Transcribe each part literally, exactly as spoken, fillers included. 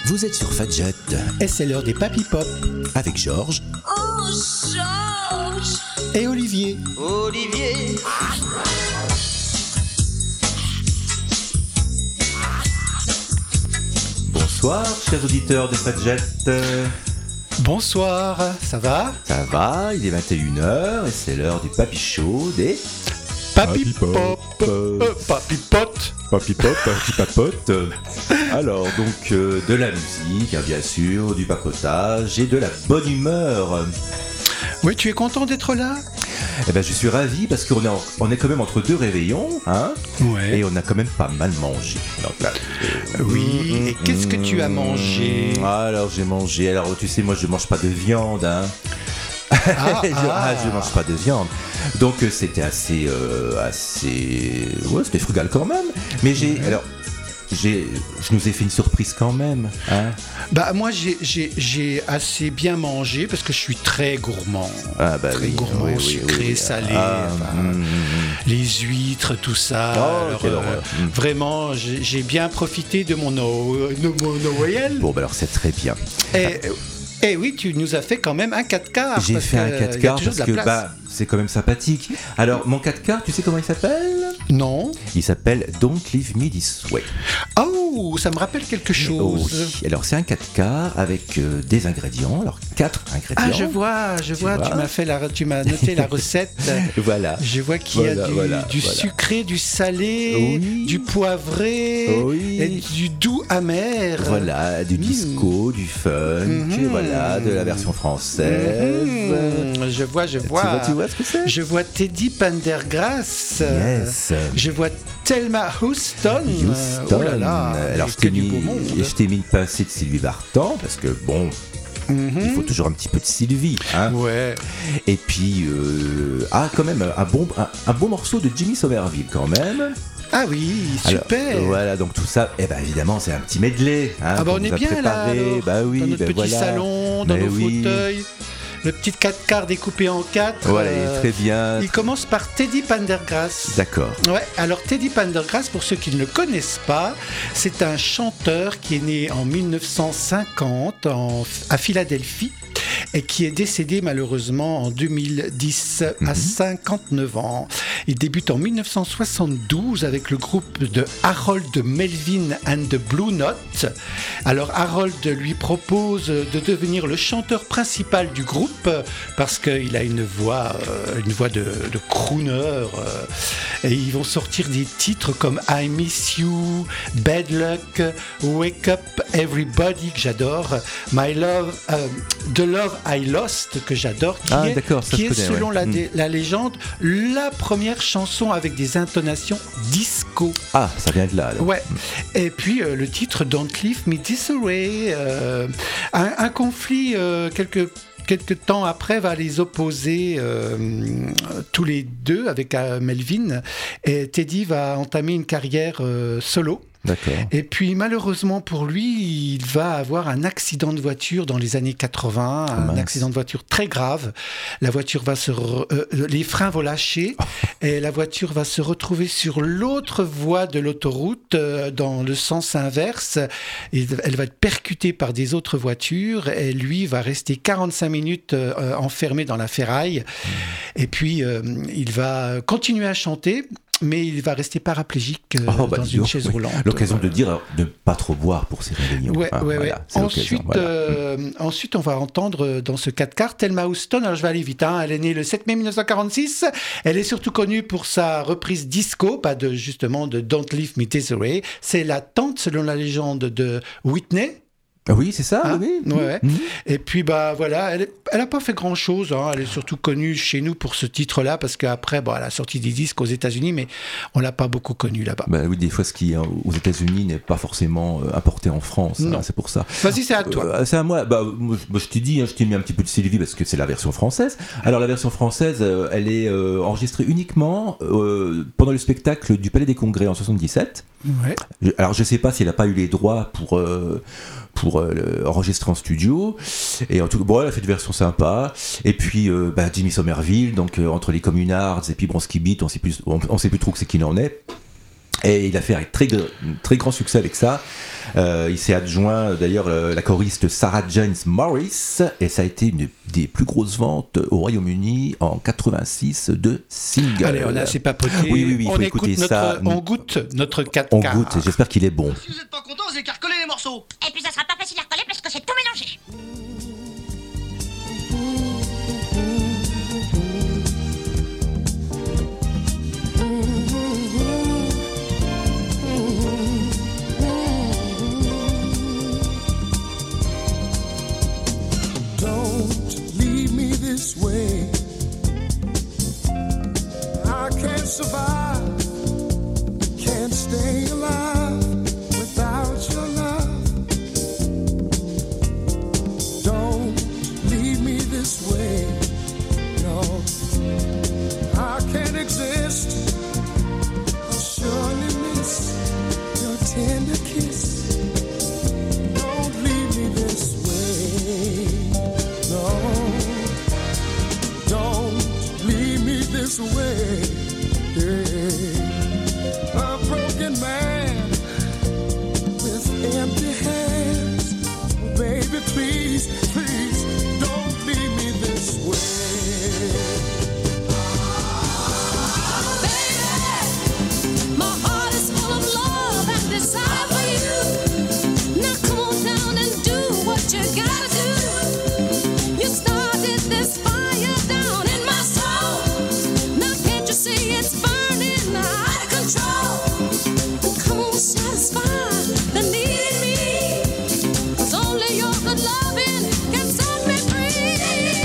Vous êtes sur Fadjet. Et c'est l'heure des Papy Pop. Avec Georges. Oh, Georges. Et Olivier. Olivier. Bonsoir, chers auditeurs de Fadjet. Bonsoir, ça va? Ça va, il est vingt et une heures et c'est l'heure du Papy Show des... Papy Papy Pop. Pop. Euh, Papy Pot. Papy Pop, Papy Papote. Alors, donc, euh, de la musique, hein, bien sûr, du papotage et de la bonne humeur. Oui, tu es content d'être là? Eh ben, je suis ravi parce qu'on est, en- on est quand même entre deux réveillons, hein, Ouais. et on a quand même pas mal mangé. Donc là, euh, Oui, mm, et qu'est-ce que tu as mangé? Alors, j'ai mangé. Alors, tu sais, moi, je mange pas de viande, hein. Ah, je, ah. ah, je mange pas de viande. Donc, euh, c'était assez, euh, assez, ouais, c'était frugal quand même. Mais j'ai, alors, j'ai, je nous ai fait une surprise quand même, hein. Bah moi j'ai, j'ai, j'ai assez bien mangé parce que je suis très gourmand. Ah bah très oui, gourmand, oui, oui, sucré, oui. salé, Ah, enfin, mm, mm, les huîtres, tout ça. Oh, Alors, quelle euh, horreur. Mm. Vraiment, j'ai, j'ai bien profité de mon, no, de mon Noël. Bon, bah alors c'est très bien. Et, et oui, tu nous as fait quand même un quatre quarts. J'ai parce fait un que quatre il y a quarts toujours parce de que la place. bah c'est quand même sympathique. Alors mon quatre quarts, tu sais comment il s'appelle? Non. Il s'appelle Don't Leave Me This Way. Oh, ça me rappelle quelque Oh, chose. oui. Alors c'est un quatre quarts avec euh, des ingrédients. Alors quatre ingrédients. Ah, je vois, je vois, vois tu m'as fait la, tu m'as noté la recette. Voilà. Je vois qu'il y Voilà, a du, voilà, du voilà. sucré, du salé, Oui. du poivré Oui. et du doux amer. Voilà, du Mm. disco, du funk, Mhm. voilà, de la version française. Mhm. Je vois, je Tu vois. vois, tu vois ce que c'est? Je vois Teddy Pendergrass. Yes. Je vois Thelma Houston. Houston. Oh là là. Alors je que t'ai du mis, beau monde. je t'ai mis une pincée de Sylvie Vartan parce que bon, Mhm. il faut toujours un petit peu de Sylvie, hein. Ouais. Et puis euh, ah quand même un bon un, un bon morceau de Jimmy Somerville quand même. Ah oui, Alors, super. voilà, donc tout ça, eh ben évidemment c'est un petit medley, hein, Ah bah qu'on on est vous a bien là, préparé. alors, Bah oui, dans notre ben petit voilà. salon, dans Mais nos oui. fauteuils, le petit quatre quarts découpé en quatre. Voilà, euh, très bien. Il commence par Teddy Pendergrass. D'accord. Ouais, alors Teddy Pendergrass, pour ceux qui ne le connaissent pas, c'est un chanteur qui est né en dix-neuf cent cinquante en, à Philadelphie et qui est décédé malheureusement en deux mille dix à Mhm. cinquante-neuf ans. Il débute en dix-neuf cent soixante-douze avec le groupe de Harold Melvin and the Blue Note. Alors Harold lui propose de devenir le chanteur principal du groupe parce qu'il a une voix, euh, une voix de, de crooner. euh, et ils vont sortir des titres comme I Miss You, Bad Luck, Wake Up Everybody que j'adore, My Love, euh, The Love I Lost que j'adore, qui Ah, est, d'accord, ça qui je est connais, selon ouais. la, Mm. dé- la légende la première chanson avec des intonations disco. Ah, ça vient de là. alors. Ouais. Et puis euh, le titre Don't Leave Me This Way. euh, un, un conflit euh, quelques quelques temps après va les opposer euh, tous les deux avec euh, Melvin. Et Teddy va entamer une carrière euh, solo. D'accord. Et puis malheureusement pour lui, il va avoir un accident de voiture dans les années quatre-vingts, un mince. accident de voiture très grave. La voiture va se, re- euh, les freins vont lâcher et la voiture va se retrouver sur l'autre voie de l'autoroute euh, dans le sens inverse. Et elle va être percutée par des autres voitures et lui va rester quarante-cinq minutes euh, enfermé dans la ferraille. Et puis euh, il va continuer à chanter. Mais il va rester paraplégique euh, Oh, bah, dans dis une donc, chaise oui. roulante. L'occasion de Euh, dire de ne pas trop boire pour ces réunions. Ouais, hein, ouais, voilà, ouais. c'est l'occasion, Ensuite, voilà. euh, ensuite, on va entendre dans ce quatre quarts Thelma Houston. Alors, je vais aller vite. Hein. Elle est née le sept mai dix-neuf cent quarante-six. Elle est surtout connue pour sa reprise disco, pas de justement de Don't Leave Me This Way. C'est la tante, selon la légende, de Whitney. Ah oui, c'est ça, Hein, oui. ouais, ouais. Mhm. Et puis bah voilà, elle, est- elle a pas fait grand chose. Hein. Elle est surtout connue chez nous pour ce titre-là parce qu'après, bon, elle a sorti des disques aux États-Unis, mais on l'a pas beaucoup connue là-bas. Bah oui, des fois, ce qui, hein, aux États-Unis, n'est pas forcément euh, importé en France. Non. hein, c'est pour ça. Vas-y, c'est à toi. Euh, c'est à moi. Bah, moi, je- moi, je t'ai dit, hein, je t'ai mis un petit peu de Sylvie parce que c'est la version française. Alors, la version française, euh, elle est euh, enregistrée uniquement euh, pendant le spectacle du Palais des Congrès en soixante-dix-sept. Ouais. Je- Alors, je sais pas s'il n'a pas eu les droits pour. Euh, pour euh, le- enregistrer en studio et en tout cas bon, elle a fait une version sympa et puis euh, bah, Jimmy Somerville donc euh, entre les Communards et puis Bronski Beat on sait plus on, on sait plus trop que c'est qui en est Et il a fait un très, très grand succès avec ça. Euh, il s'est adjoint d'ailleurs euh, la choriste Sarah Jane Morris, et ça a été une des plus grosses ventes au Royaume-Uni en quatre-vingt-six de singles. Allez, on a assez papoté. Oui, oui, oui, il on faut écoute écouter notre, ça. On goûte notre quatre On quarts. goûte, et j'espère qu'il est bon. Si vous n'êtes pas content, vous écarcolez les morceaux. Et puis ça sera pas facile à recoller parce que c'est tout mélangé. Don't leave me this way. I can't survive, can't stay alive without your love. Don't leave me this way. No, I can't exist. I'll surely miss your tender kiss. Don't leave me this way. No, don't leave me this way. Yeah. A broken man with empty hands. Baby, please, please, don't leave me this way. Baby, my heart is full of love and desire for you. Now come on down and do what you gotta do. You started this fire down in my soul. Now can't you see it's burning out of control? Come on, satisfy the need in me. 'Cause only your good loving can set me free.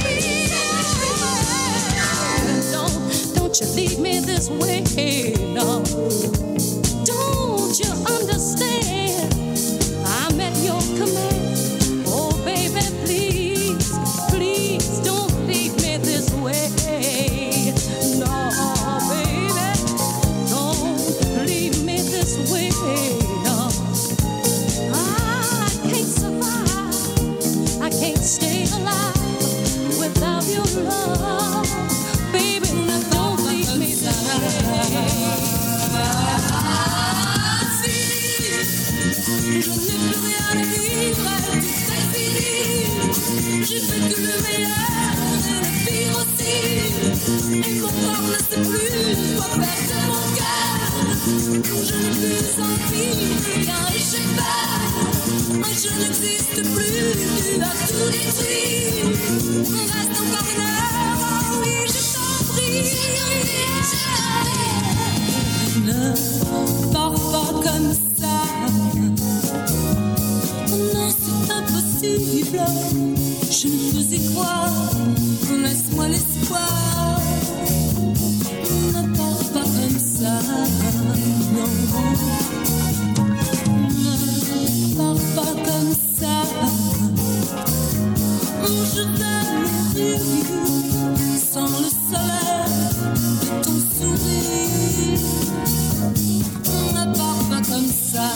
Don't, don't you leave me this way, no. Don't you understand? I'm at your command. Oh, baby, please, please don't leave me this way. No, baby, don't leave me this way. No, I can't survive. I can't stay alive without your love. Baby, now don't leave me this way. Je n'ai plus rien à vivre, tout est fini. J'ai fait que le meilleur et le pire aussi. Et mon corps ne sait plus quoi faire de mon cœur. Je n'ai plus envie de rien et j'ai peur. Je n'existe plus, tu as tout détruit. On reste encore une heure, oh oui, je t'en prie. Ne pars pas comme ça. Non, c'est impossible. Je ne peux y croire. Laisse-moi l'espoir. Ne pars pas comme ça. Non. Ne pars pas comme ça. Je vais mourir sans le soleil de ton sourire. Ne pars pas comme ça.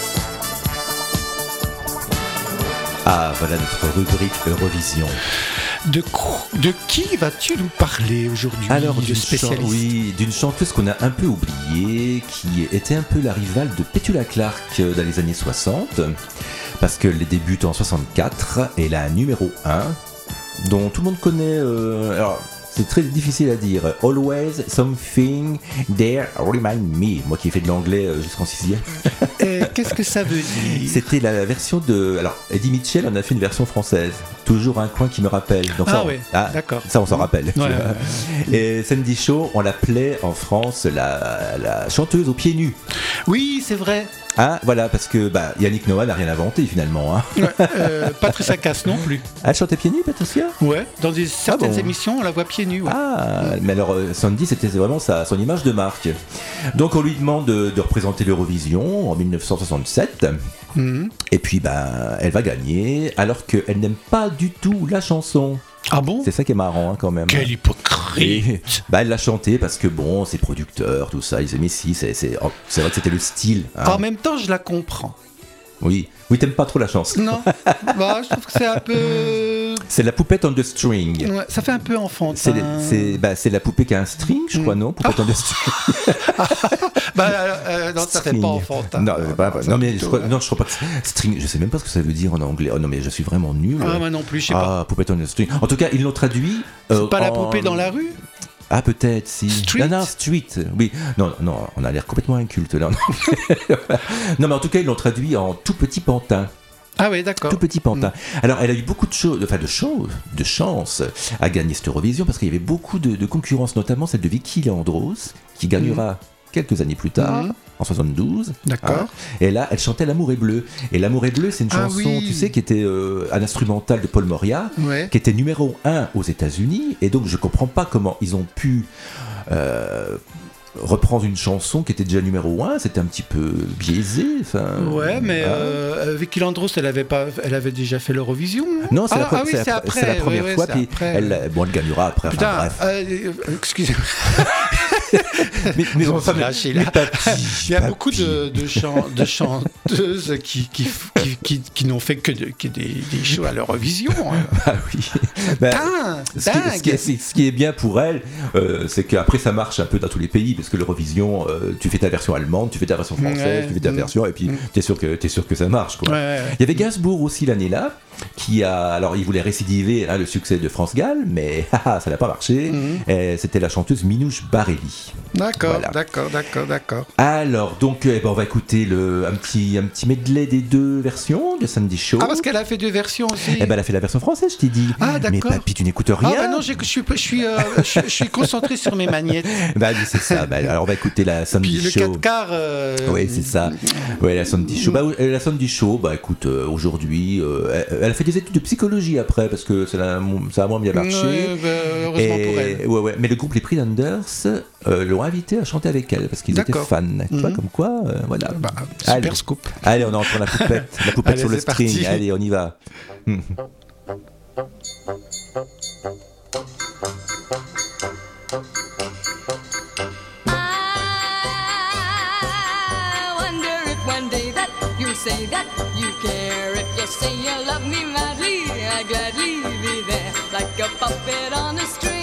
Ah, voilà notre rubrique Eurovision. De, cro- de qui vas-tu nous parler aujourd'hui, Alors, de d'une, chan- spécialiste? oui, d'une chanteuse qu'on a un peu oubliée, qui était un peu la rivale de Petula Clark euh, dans les années soixante, parce qu'elle débute en soixante-quatre, et elle a un numéro un, dont tout le monde connaît... euh, alors, c'est très difficile à dire. Always something there remind me. Moi qui ai fait de l'anglais euh, jusqu'en sixième. Euh, Qu'est-ce que ça veut dire? C'était la version de... Alors, Eddie Mitchell en a fait une version française. Toujours un coin qui me rappelle. Donc, Ah ça, on- ouais, d'accord. Ça, on s'en rappelle. Ouais, tu vois. ouais, Et Sandy Shaw, on l'appelait en France la, la chanteuse aux pieds nus. Oui, c'est vrai. Hein, voilà, parce que bah, Yannick Noah n'a rien inventé finalement. Hein. Ouais, euh, Patricia Cass non plus. Elle chantait pieds nus, Patricia? Ouais, dans des, certaines bon émissions, on la voit pieds nus. Ouais. Ah, mais alors euh, Sandy, c'était vraiment sa, son image de marque. Donc on lui demande de, de représenter l'Eurovision en dix-neuf cent soixante-sept. Mhm. Et puis bah, elle va gagner alors qu'elle n'aime pas du tout la chanson. Ah bon? C'est ça qui est marrant hein, quand même. Quel hypocrite! Et, bah, elle l'a chanté parce que bon, ses producteurs, tout ça, ils aimaient si, c'est, c'est, oh, c'est vrai que c'était le style. Hein. En même temps, je la comprends. Oui, oui, t'aimes pas trop la chanson. Non, bah, je trouve que c'est un peu... C'est la poupette on the string. Ouais, ça fait un peu enfantin. C'est, c'est, bah, c'est la poupée qui a un string, je crois, non? Poupette on the string. Bah, euh, non, ça fait String. pas enfantin. Non, euh, bah, bah, non, mais je crois, ouais. non, je crois pas que c'est- string. Je sais même pas ce que ça veut dire en anglais. Oh non, mais je suis vraiment nul. Ah, moi non plus, je sais pas. Ah, poupette on the string. En tout cas, ils l'ont traduit. euh, C'est pas la en- poupée dans la rue? Ah, peut-être, si. Street. Non, non, street. Oui. Non, non, on a l'air complètement inculte là. Non, mais en tout cas, ils l'ont traduit en tout petit pantin. Ah oui, d'accord. Tout petit pantin. Alors, elle a eu beaucoup de choses, enfin de choses, de chance à gagner cette Eurovision parce qu'il y avait beaucoup de, de concurrence, notamment celle de Vicky Leandros, qui gagnera quelques années plus tard, Mhm. en soixante-douze. D'accord. Hein. Et là, elle chantait L'amour est bleu. Et L'amour est bleu, c'est une Ah chanson, oui. tu sais, qui était euh, un instrumental de Paul Moria, Ouais. qui était numéro un aux États-Unis. Et donc, je comprends pas comment ils ont pu. euh, reprendre une chanson qui était déjà numéro un, c'était un petit peu biaisé. Enfin, Ouais, mais hein. euh, Vicky Landros, elle avait pas, elle avait déjà fait l'Eurovision. Non, c'est ah, la, pre- ah oui, c'est la c'est pre- après. c'est la première ouais, ouais, fois, c'est puis après. elle, bon, elle gagnera après. Enfin, Putain, bref. euh, euh, excusez-moi. Mais, mais Ils ont enfin, se mais- lâcher, mais là. papy, Il y a papy. beaucoup de, de, chan- de chanteuses qui, qui, qui, qui, qui n'ont fait que, de, que des, des shows à l'Eurovision. hein. Ah oui. Ben, Putain, ce, qui, ce qui est, dingue. ce qui est bien pour elle, euh, c'est qu'après ça marche un peu dans tous les pays, parce que l'Eurovision, euh, tu fais ta version allemande, tu fais ta version française, Ouais. tu fais ta Mm. version, et puis Mm. t'es sûr que t'es sûr que ça marche, quoi. Ouais, ouais, ouais. Il y avait Gainsbourg aussi l'année-là, qui a, alors il voulait récidiver hein, le succès de France Gall, mais haha, ça n'a pas marché. Mhm. Et c'était la chanteuse Minouche Barelli. D'accord, Voilà. d'accord, d'accord, d'accord. Alors, donc, eh ben, on va écouter le, un, petit, un petit medley des deux versions de Sandy Shaw. Ah, parce qu'elle a fait deux versions aussi. Eh ben, elle a fait la version française, je t'ai dit. Ah, Mais d'accord. papy, tu n'écoutes rien. Ah, bah non, j'ai- je suis, je suis, euh, je, je suis concentré sur mes magnettes. Bah oui, c'est ça. Bah, alors, on va écouter la Sandy Puis le Shaw. quatre quarts. euh, Oui, c'est ça. Ouais, la Sandy Shaw. Bah, euh, la Sandy Shaw, bah écoute, euh, aujourd'hui, euh, elle, elle a fait des études de psychologie après, parce que ça a, ça a moins bien marché. Ouais, bah, heureusement Et- pour elle. ouais, ouais. Mais le groupe Les Pretenders euh, l'ont invité à chanter avec elle, parce qu'ils étaient D'accord. fans. Tu vois, Mhm. comme quoi, euh, voilà. Bah, super Allez. scoop. Allez, on entend la poupette, la poupette Allez, sur le c'est string. parti. Allez, on y va. Hmm. I wonder if one day that you say that you care. If you say you love me madly, I gladly be there like a puppet on a string.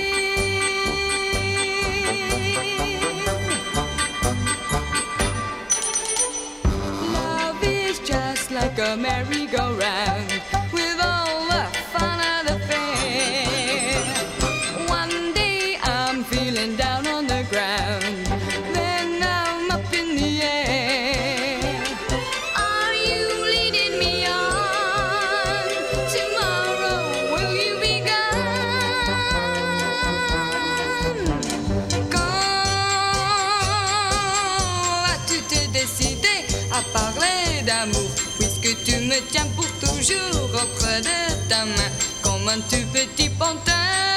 Love is just like a merry-go-round with all the fun of the fair. One day I'm feeling down on the ground, then I'm up in the air. Are you leading me on? Tomorrow will you be gone? Quand vas-tu te décider à parler d'amour, puisque tu me tiens pour toujours auprès de ta main comme un tout petit pantin?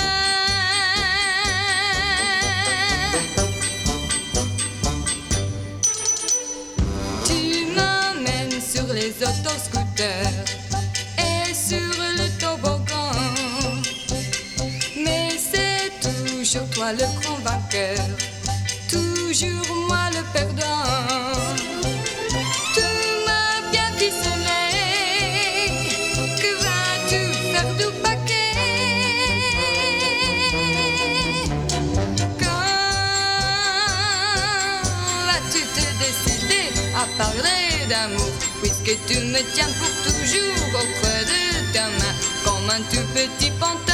Tu m'emmènes sur les autoscooters et sur le toboggan, mais c'est toujours toi le grand vainqueur, toujours moi le perdant. Tu m'as bien ficelé, que vas-tu faire du paquet? parler d'amour, puisque tu me tiens pour toujours au creux de ta main, comme un tout petit pantin.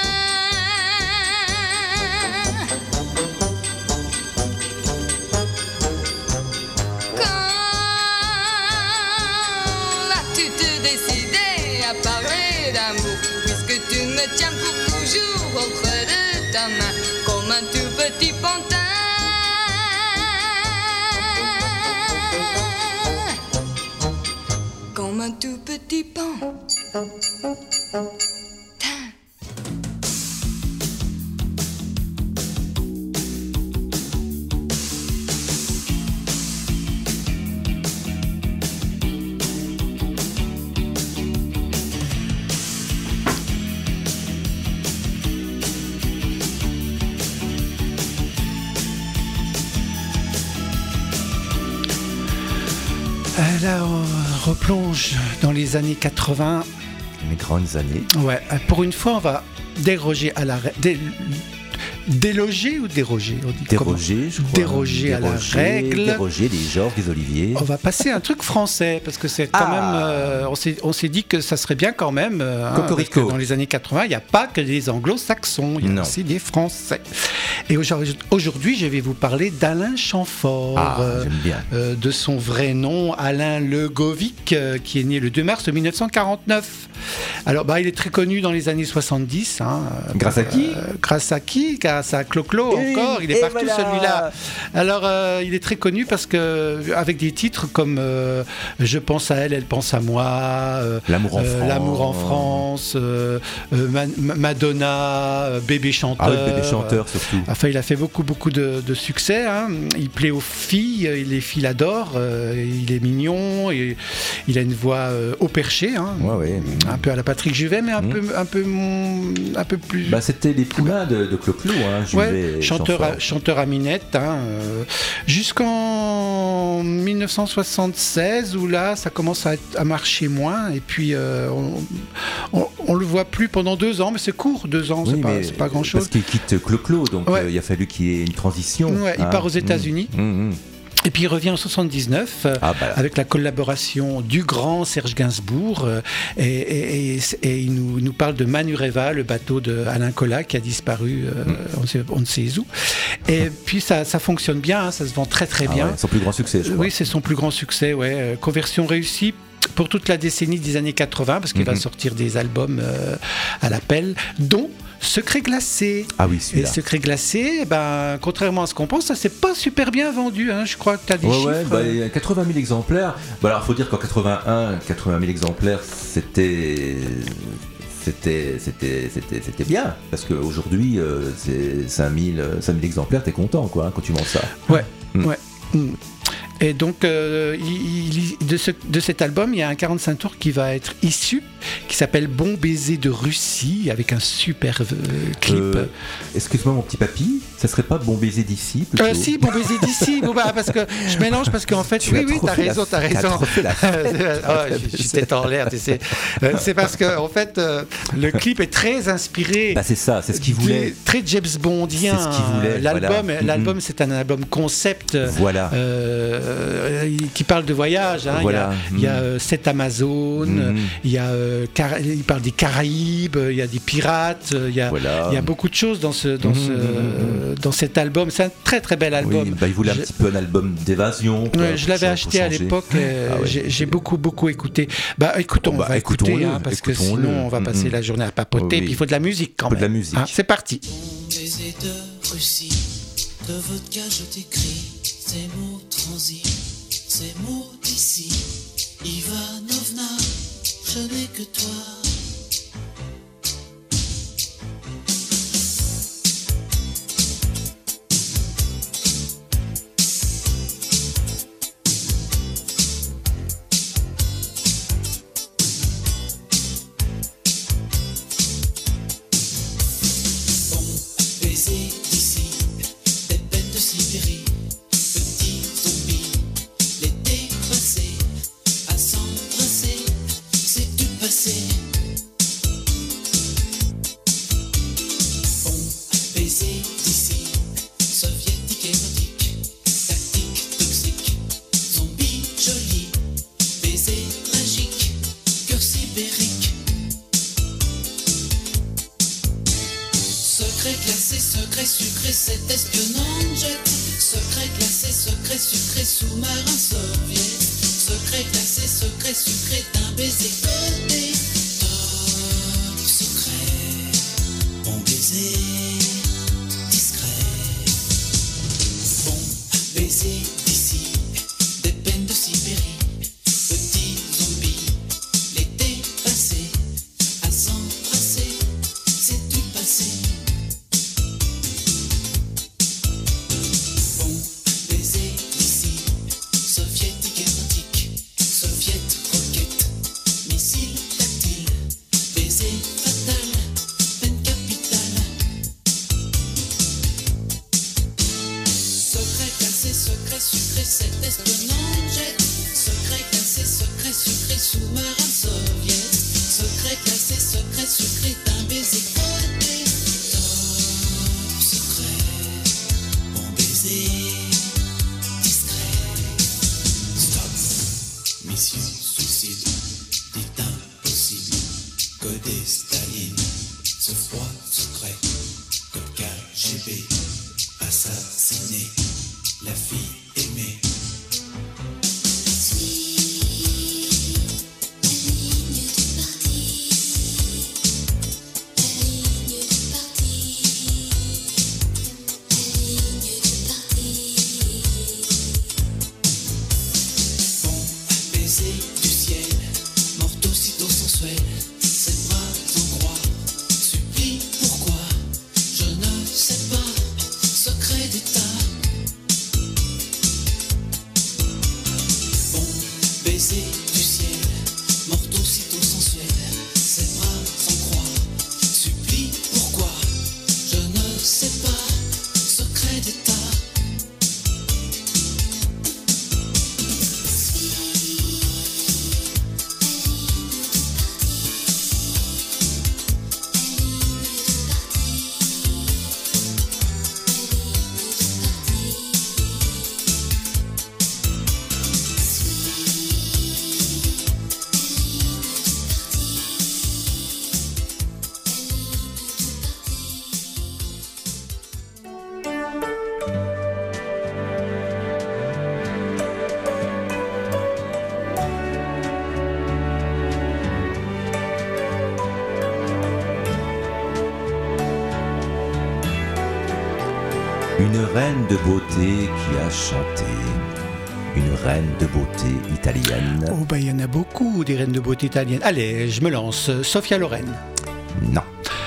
Tiens pour toujours au creux de ta main, comme un tout petit pantin. Comme un tout petit pantin. Là, on replonge dans les années quatre-vingts. Les grandes années. Ouais, pour une fois, on va déroger à la... Dé... Déloger ou déroger on dit Déroger, je crois. Déroger à la règle. Déroger des Georges, des Olivier. On va passer à un truc français, parce que c'est quand Ah. même... euh, on, s'est, on s'est dit que ça serait bien quand même... euh, hein, Cocorico. parce que dans les années quatre-vingts, il n'y a pas que des anglo-saxons, il y a Non. aussi des français. Et aujourd'hui, aujourd'hui, je vais vous parler d'Alain Chamfort. Ah, euh, j'aime bien. euh, de son vrai nom, Alain Legovic, euh, qui est né le deux mars mille neuf cent quarante-neuf. Alors, bah, il est très connu dans les années soixante-dix. Hein, euh, Grâce à qui euh, Grâce à qui Grâce à Clo-Clo Et encore. Il est et partout voilà. celui-là. Alors, euh, il est très connu parce que avec des titres comme euh, Je pense à elle, elle pense à moi, euh, L'amour en euh, France. L'amour en France, euh, euh, Ma- Madonna, euh, Bébé chanteur. Ah oui, bébé chanteur surtout. Enfin, il a fait beaucoup, beaucoup de, de succès. Hein. Il plaît aux filles, et les filles l'adorent. euh, il est mignon, et il a une voix euh, au perché, hein. Ouais, ouais. Un peu à la Patrick Juvet, mais un Mmh. peu, un peu, un peu plus. Bah, c'était les poulains de, de Clo-Clo, hein, Juvet Ouais, et chanteur, à, Chamfort. chanteur à minette, hein, euh, jusqu'en mille neuf cent soixante-seize, où là, ça commence à, être- à marcher moins, et puis euh, on, on, on le voit plus pendant deux ans, mais c'est court, deux ans, Oui, c'est, pas, mais c'est pas grand-chose. Parce qu'il quitte Clo-Clo, donc Ouais. euh, il a fallu qu'il y ait une transition. Ouais, il hein. part aux États-Unis. Mmh, mmh, mmh. Et puis il revient en soixante-dix-neuf euh, Ah, bah là. avec la collaboration du grand Serge Gainsbourg euh, et, et- et- et il nous, nous parle de Manureva, le bateau de Alain Colas qui a disparu, euh, Mm. on, sait, on ne sait où. Et puis ça, ça fonctionne bien, hein, ça se vend très très Ah bien. ouais, son plus grand succès, je crois. Oui, c'est son plus grand succès, ouais. Euh, Conversion réussie pour toute la décennie des années quatre-vingts parce qu'il Mhm. va sortir des albums euh, à l'appel, dont Secret glacé. Ah oui, Et celui-là. Secret glacé, eh ben, contrairement à ce qu'on pense, ça s'est pas super bien vendu. Hein. Je crois que tu as des Ouais, chiffres. ouais, bah, il y a quatre-vingt mille exemplaires. Bah, alors, il faut dire qu'en quatre-vingt-un, quatre-vingt mille exemplaires, c'était. C'était, c'était, c'était, c'était bien, parce qu'aujourd'hui, euh, c'est cinq mille, cinq mille exemplaires, t'es content, quoi, hein, quand tu vends ça. Ouais, Mm. ouais. Mm. Et donc, euh, il- il- de, ce- de cet album, il y a un quarante-cinq tours qui va être issu, qui s'appelle Bon baiser de Russie, avec un super euh, clip. Euh, excuse-moi, mon petit papy, ça serait pas Bon baiser d'ici plutôt Euh, si, Bon baiser d'ici, bon, bah, parce que je mélange, parce qu'en fait, Tu oui, as oui, trop t'as fait la- raison, t'as t'as raison. trop fait la Ah, je suis tête en l'air, tu sais. Euh, C'est parce que, en fait, euh, le clip est très inspiré. Bah, c'est ça, c'est ce qu'il voulait. du- Très James Bondien. C'est ce qu'il voulait, L'album, voilà. l'album Mhm. c'est un album concept. Voilà. euh, qui parle de voyage. Hein. Voilà. Il y a, il y a, Mhm. euh, sept Amazones, Mhm. il, y a, euh, Cara- il parle des Caraïbes, il y a des pirates, il y a, Voilà. il y a beaucoup de choses dans, ce, dans, Mhm, ce, mhm, dans cet album. C'est un très très bel album. Oui, bah, il voulait un Je- petit peu un album d'évasion. quoi, Ouais, pour je l'avais cha- acheté pour à changer. l'époque, euh, Ah ouais, j'ai, c'est- j'ai beaucoup beaucoup écouté. Bah écoutons, Oh, bah, on va écouter, écoutons-le, hein, parce que écoutons-le. sinon on va passer Mhm. la journée à papoter, Oui. puis il faut de la musique quand Il faut de même. la musique. Hein, c'est parti. Baiser de Russie, de vodka je t'écris ces mots transis, ces mots d'ici. Ivanovna, je n'ai que toi. Bon baiser d'ici, des bêtes de Sibérie, petits zombies, l'été passé, à s'embrasser, c'est du passé. cet espionnant jet. Secret classé, secret sucré, sous-marin soviet. Secret classé, secret sucré, d'un baiser codé. Top secret, bon baiser discret. Bon baiser d'ici, des peines de Sibérie. Petit zombie, l'été passé, à s'embrasser, c'est du passé. Bon baiser d'ici, soviétique érotique, soviet roquette, missile tactile, baiser fatal, peine capitale. Secret classé, secret sucré, cet espionnant jet. Secret classé, secret sucré, sous-marin soviet. Secret classé, secret sucré, d'un baiser codé. Top secret, bon baiser discret. Stop, mission suicide, dit impossible. Codé Staline, ce froid secret. Code K G B, assassiné, la fille aimée. Bon baiser du ciel, mort aussitôt sensuel, ses bras en croix, supplie pourquoi, je ne sais pas, secret d'état. Bon baiser du ciel, mort aussitôt sensuel, ses bras en croix, supplie pourquoi, je ne sais pas, secret d'état. Une reine de beauté qui a chanté. Une reine de beauté italienne. Oh, bah, il y en a beaucoup, des reines de beauté italiennes. Allez, je me lance. Sophia Loren. Non.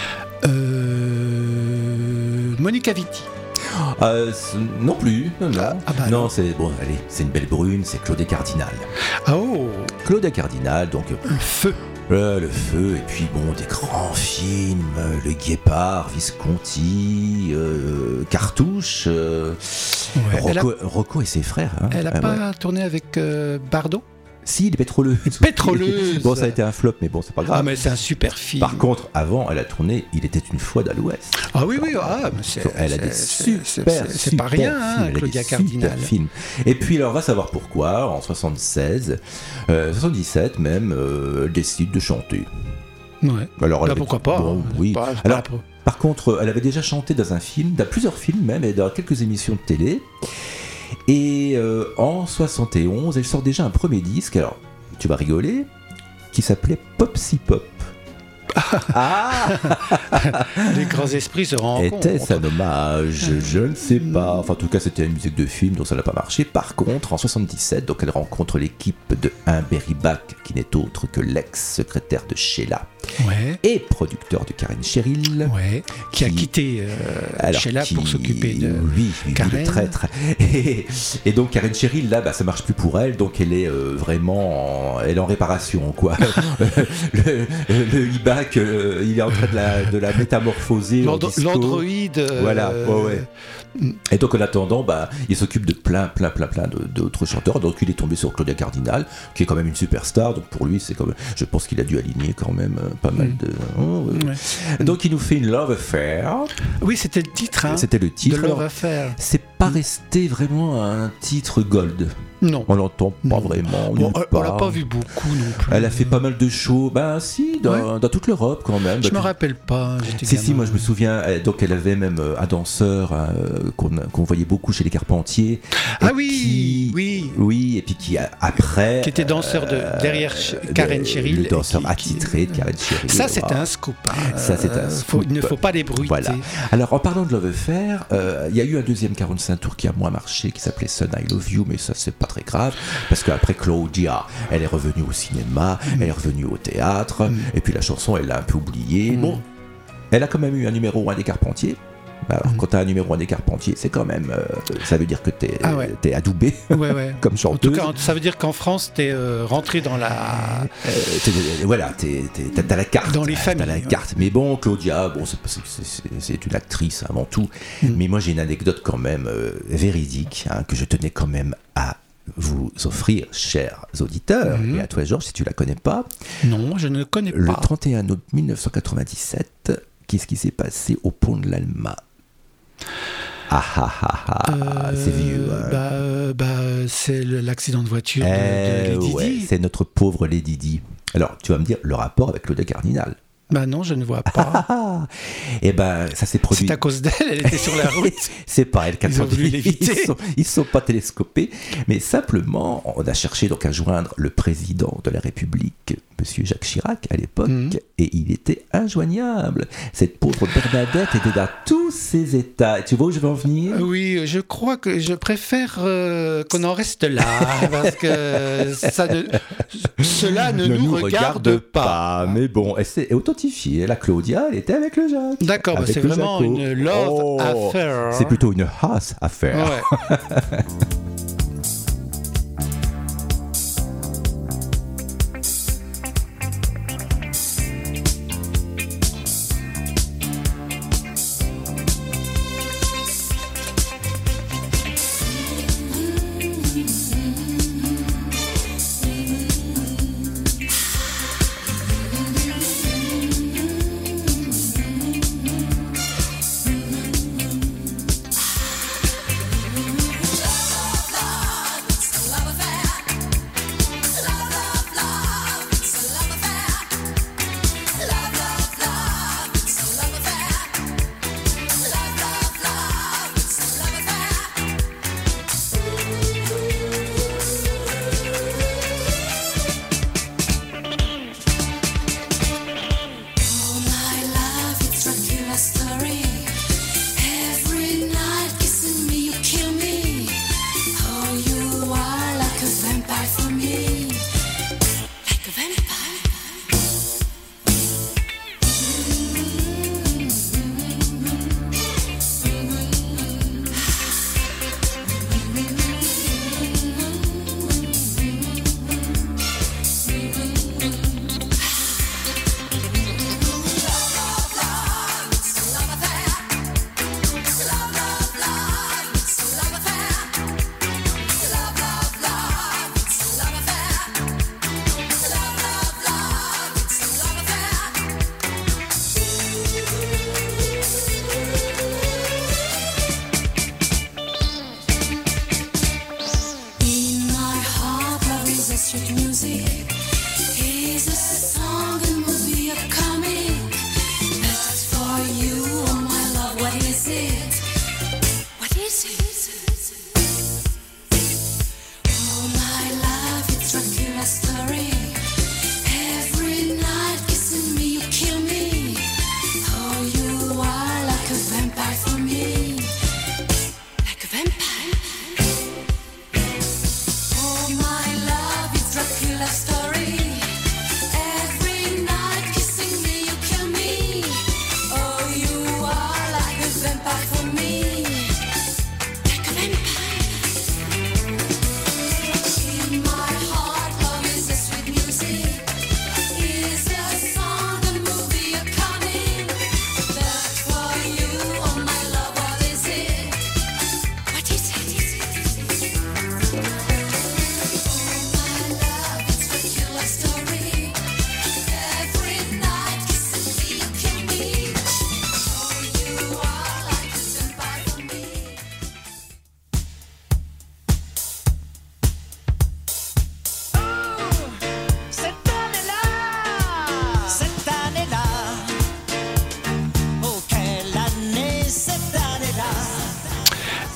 Euh... Monica Vitti. Euh, c- non plus. Non, non. Ah, ah bah non, non. c'est bon. Allez, c'est une belle brune. C'est Claudia Cardinal. Ah oh, Claudia Cardinal, donc le feu. euh, le feu et puis bon des grands films, euh, Le Guépard, Visconti, euh, Cartouche, euh, Ouais, elle a- Rocco, Rocco et ses frères. Hein. Elle a Ah, pas ouais. tourné avec euh, Bardot? Si, les pétroleuses. Pétroleuses. Bon, ça a été un flop, mais bon, c'est pas grave. Ah, mais c'est un super film. Par contre, avant, elle a tourné Il était une fois dans l'Ouest. Ah oui, oui, ah, mais c'est, Elle a c'est- des c'est- super, c'est- c'est pas super rien, films. hein, Elle a des Claudia super Cardinal. films. Et puis, alors, on va savoir pourquoi, en soixante-seize, euh, soixante-dix-sept même, euh, elle décide de chanter. Ouais. Alors, elle Bah, avait- pourquoi pas, bon, hein, oui. c'est pas- c'est Alors, pas la pro- par contre, elle avait déjà chanté dans un film, dans plusieurs films même, et dans quelques émissions de télé. Et euh, en soixante et onze, elle sort déjà un premier disque, alors, tu vas rigoler, qui s'appelait Popsy Pop. Ah, Les grands esprits se rencontrent. était-ce un hommage? Je ne sais pas. Enfin, en tout cas, c'était une musique de film, donc ça n'a pas marché. Par contre, en soixante-dix-sept, donc elle rencontre l'équipe de Humphrey Bach, qui n'est autre que l'ex-secrétaire de Sheila Ouais, et producteur de Karen Cheryl. ouais. Qui a Qui- quitté euh, Alors, Sheila qui- pour s'occuper de. oui, oui, Karen. le traître. Et, et donc Karen Cheryl, là, bah, ça marche plus pour elle, donc elle est euh, vraiment, en, elle est en réparation, quoi. le, le e-bac, euh, il est en train de la, de la métamorphoser en L'andro- disco. L'androïde. euh, Voilà, ouais, ouais. Et donc en attendant, bah, il s'occupe de plein, plein, plein, plein de- d'autres chanteurs. Donc il est tombé sur Claudia Cardinal, qui est quand même une superstar. Donc pour lui, c'est quand même, je pense qu'il a dû aligner quand même euh, pas mal Mm. de. Oh, ouais. Ouais. Donc il nous fait une Love Affair. Oui, c'était le titre. Hein, C'était le de titre. Love Affair. C'est pas resté vraiment un titre gold. Non. On l'entend pas Non. vraiment. Bon, nulle on- on l'a part. pas vu beaucoup non plus. Elle a fait pas mal de shows, ben si, dans, Ouais. dans toute l'Europe quand même. Je Bah, me tu- rappelle pas. J'étais Si, gamin. si, moi je me souviens, euh, donc elle avait même euh, un danseur hein, euh, qu'on qu'on voyait beaucoup chez les Carpentiers. Ah et oui, qui- oui. Oui, et puis qui a- après. Qui était danseur de- derrière Ch- Karen le- Cheryl, Le danseur qui- qui- attitré de Karen Cheryl. Ça, c'était Voilà. un scoop. hein. Ça, c'est un Euh, scoop. faut- il ne faut pas les bruiter. Voilà. Alors, en parlant de Love Affair, euh, il y a eu un deuxième quarante-cinq tours qui a moins marché, qui s'appelait Son I Love You, mais ça, c'est pas très grave, parce qu'après Claudia, elle est revenue au cinéma, Mm. elle est revenue au théâtre, et puis la chanson, elle l'a un peu oubliée. Mm. Bon, elle a quand même eu un numéro un des Carpentiers. Alors, Mm. quand t'as un numéro un des Carpentiers, c'est quand même. euh, ça veut dire que t'es Ah ouais. t'es adoubé Ouais, ouais. comme En chanteuse. tout cas, ça veut dire qu'en France, t'es euh, rentré dans la. Euh, t'es- voilà, t'es- t'es- t'as t'as la carte. Dans les T'as familles, la ouais. carte. Mais bon, Claudia, bon, c'est, c'est- c'est- c'est une actrice avant tout. Mm. Mais moi, j'ai une anecdote quand même euh, véridique hein, que je tenais quand même à vous offrir, chers auditeurs, Mhm. et à toi, Georges, si tu la connais pas. Non, je ne connais Le pas. trente et un août mille neuf cent quatre-vingt-dix-sept, qu'est-ce qui s'est passé au pont de l'Alma? Ah ah ah ah, Euh, c'est vieux. hein. Bah, euh, bah, c'est le- l'accident de voiture de, de Eh Lady ouais, Di. c'est notre pauvre Lady Di. Alors, tu vas me dire le rapport avec Claudia Cardinal. Bah non, je ne vois pas. Ah, et ben, ça s'est produit. C'est à cause d'elle, elle était sur la route. C'est pas elle qui a Ils ont produit. voulu l'éviter. Ils sont, ils sont pas télescopés, mais simplement, on a cherché donc à joindre le président de la République, Monsieur Jacques Chirac à l'époque, Mhm. et il était injoignable. Cette pauvre Bernadette était dans tous ses états. Tu vois où je veux en venir? Oui, je crois que je préfère euh, qu'on en reste là, parce que ça ne- cela ne, nous, regarde, pas. Mais bon, elle s'est authentifiée. La Claudia, elle était avec le Jacques. D'accord, bah Avec c'est le vraiment Jaco. une love Oh, affair. C'est plutôt une hasse affaire. Ouais.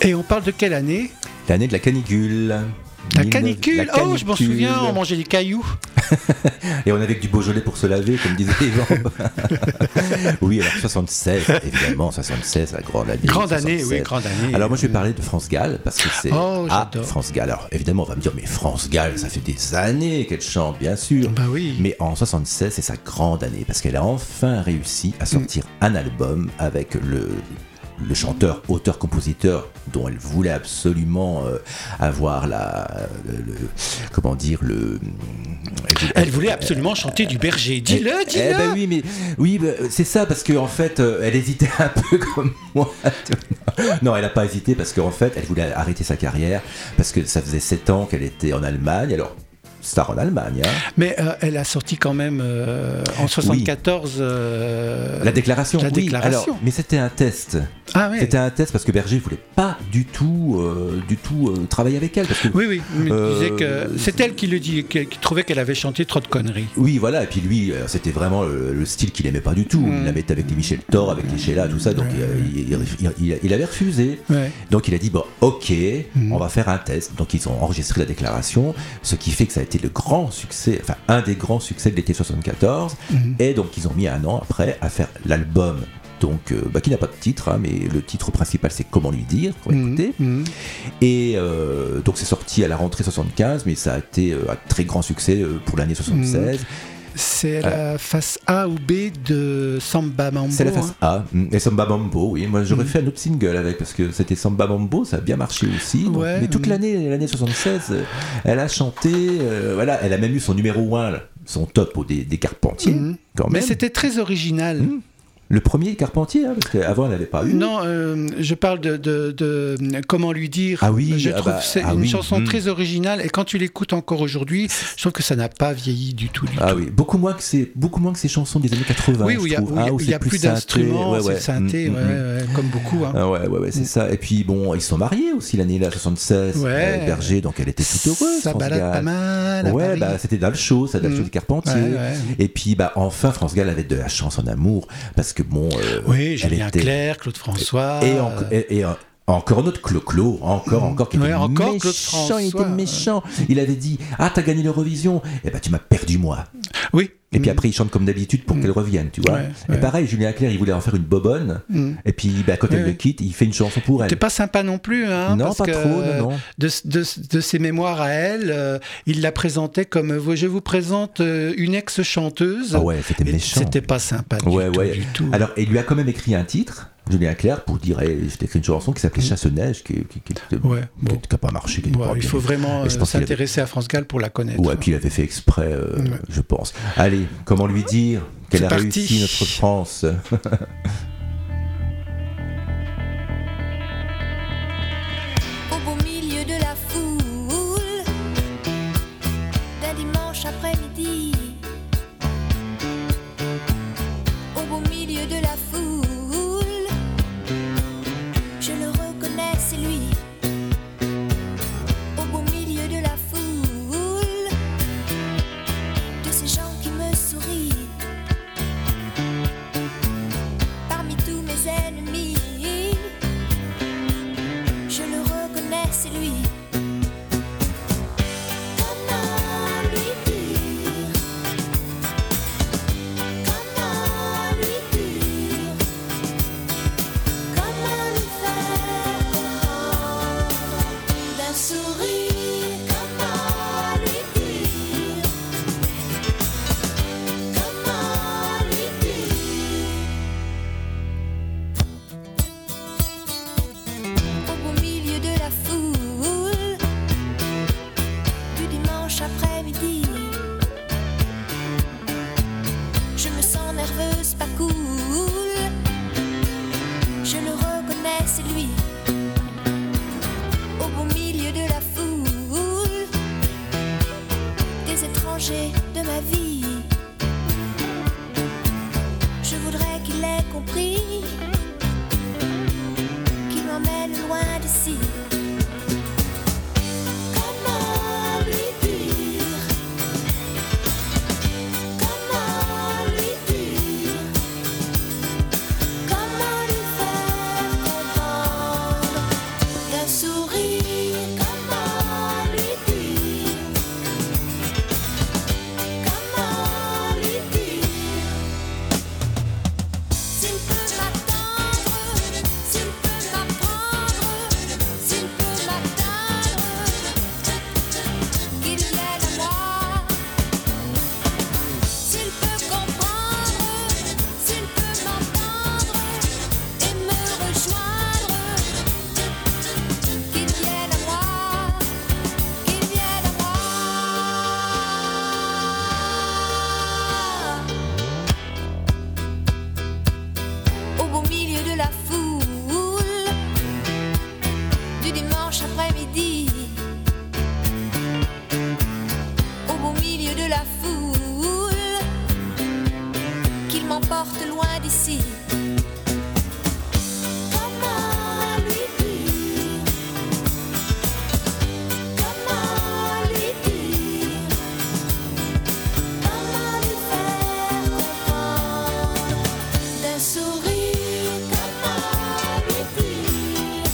Et on parle de quelle année ? L'année de la canicule. La Mille- canicule. la Oh, je m'en canicule. souviens, on mangeait des cailloux. Et on avait que du Beaujolais pour se laver, comme disaient les gens. Oui, alors soixante-seize, évidemment, soixante-seize, la grande année. Grande année, soixante-seize. oui, grande année. Alors moi, je vais parler de France Gall, parce que c'est... Oh, ah, j'adore. France Gall. Alors évidemment, on va me dire, mais France Gall, ça fait des années qu'elle chante, bien sûr. Bah oui. Mais en soixante-seize, c'est sa grande année, parce qu'elle a enfin réussi à sortir un album avec le... le chanteur, auteur, compositeur dont elle voulait absolument euh, avoir la, le, le- comment dire, le. Elle voulait absolument chanter du berger. Dis-le, Eh dis-le. ben oui, mais oui, bah, c'est ça parce qu'en en fait, euh, elle hésitait un peu comme moi. Non, elle n'a pas hésité parce qu'en fait, elle voulait arrêter sa carrière parce que ça faisait sept ans qu'elle était en Allemagne. Alors. Star en Allemagne. Hein. Mais euh, elle a sorti quand même euh, en soixante-quatorze. euh, La déclaration, La oui. déclaration. Alors, mais c'était un test. Ah oui. C'était un test parce que Berger voulait pas du tout, euh, du tout euh, travailler avec elle. Parce que, Oui, oui. Il me Euh, disait que c'est elle qui le dit, qui, qui trouvait qu'elle avait chanté trop de conneries. Oui, voilà. Et puis lui, euh, c'était vraiment le, le style qu'il aimait pas du tout. Mm. Il la mettait avec les Michel Thor, avec les Sheila, tout ça. Donc euh, il, il- il- il avait refusé. Ouais. Donc il a dit bon, ok, Mm. on va faire un test. Donc ils ont enregistré la déclaration, ce qui fait que ça a été le grand succès, enfin un des grands succès de l'été soixante-quatorze. Mm. Et donc ils ont mis un an après à faire l'album. Donc, euh, bah, qui n'a pas de titre, hein, mais le titre principal c'est Comment lui dire, pour Mmh, écouter. mmh. Et euh, donc c'est sorti à la rentrée soixante-quinze, mais ça a été euh, un très grand succès euh, pour l'année soixante-seize. C'est la face A ou B de Samba Mambo. C'est la face hein. A. Mm. Et Samba Mambo, oui. Moi, j'aurais Mm. fait un autre single avec, parce que c'était Samba Mambo, ça a bien marché aussi. Donc, Ouais, mais toute mm. l'année, l'année soixante-seize, euh, elle a chanté, euh, voilà, elle a même eu son numéro un, là, son top au des, des Carpentiers, Mm. quand Mais même. c'était très original. Mm. Le premier Carpentier, hein, parce qu'avant, elle n'avait pas eu. Non, euh, je parle de, de, de- comment lui dire. Ah oui, je ah trouve bah, que c'est ah une oui, chanson mm. très originale et quand tu l'écoutes encore aujourd'hui, je trouve que ça n'a pas vieilli du tout. Du Ah tout. oui, beaucoup moins que ces, beaucoup moins que ces chansons des années quatre-vingts. Oui, où il y a, je où trouve. il y a- Ah, où où il y c'est a plus synthé, d'instruments, ouais, c'est ouais. le synthé, Mm, ouais, mm, mm. ouais, comme beaucoup. Hein. Ah ouais, ouais, ouais, c'est Mm. ça. Et puis bon, ils sont mariés aussi l'année-là, soixante-seize. Ouais. euh, Berger, donc elle était toute heureuse. Ça France balade Gall. pas mal. à Ouais, Paris. bah c'était dans le show, ça, dans le Mm. show des Carpentiers. Ouais, ouais. Et puis bah enfin, France Gall avait de la chance en amour parce que bon. euh, Oui, elle Julien était- Clerc, Claude François. Et, en- et- et, euh, encore notre Clo-Clo, encore, encore, qui Ouais, était encore Claude méchant, il était François. méchant. Il avait dit, ah, t'as gagné l'Eurovision, et ben tu m'as perdu moi. Oui. Et puis Mm. après, il chante comme d'habitude pour Mm. qu'elle revienne, tu vois. Ouais, Et ouais. pareil, Julien Clerc, il voulait en faire une bobonne, Mm. et puis bah, quand Ouais, elle le ouais. quitte, il fait une chanson pour elle. T'es pas sympa non plus, hein, non, parce pas que, trop, non, non. De, de, de ses mémoires à elle, euh, il la présentait comme euh, je vous présente euh, une ex-chanteuse. Ah ouais, c'était Et méchant. C'était pas sympa du Ouais, tout, ouais. du tout. Alors, il lui a quand même écrit un titre, Julien Clerc, pour dire, hey, j'ai écrit une chanson qui s'appelait Chasse-neige, qui qui- qui- qui- Ouais, bon. qui n'a pas marché, qui était Ouais, pas il bien. faut vraiment Et je euh, pense qu'il avait- s'intéresser à France Gall pour la connaître. Ouais, puis il avait fait exprès, euh, Ouais. je pense. Allez, comment lui dire qu'elle C'est a parti. réussi notre France. Au beau milieu de la foule d'un dimanche après-midi, au beau milieu de la foule, je le reconnais, c'est lui. Au beau milieu de la foule, de ces gens qui me sourient, parmi tous mes ennemis, je le reconnais, c'est lui. Comment lui dire? Comment lui dire? Comment lui faire comprendre d'un sourire? Comment lui dire? Comment lui dire? Au beau milieu de la foule du dimanche après-midi, je me sens nerveuse, pas cool. Je le reconnais, c'est lui. Au beau milieu de la foule des étrangers de ma vie, je voudrais qu'il ait compris qui m'emmène loin d'ici. Comment lui dire? Comment lui dire? Comment lui faire comprendre la foule, qu'il m'emporte loin d'ici. Comment lui dire, comment lui dire, comment lui faire comprendre d'un sourire, comment lui dire,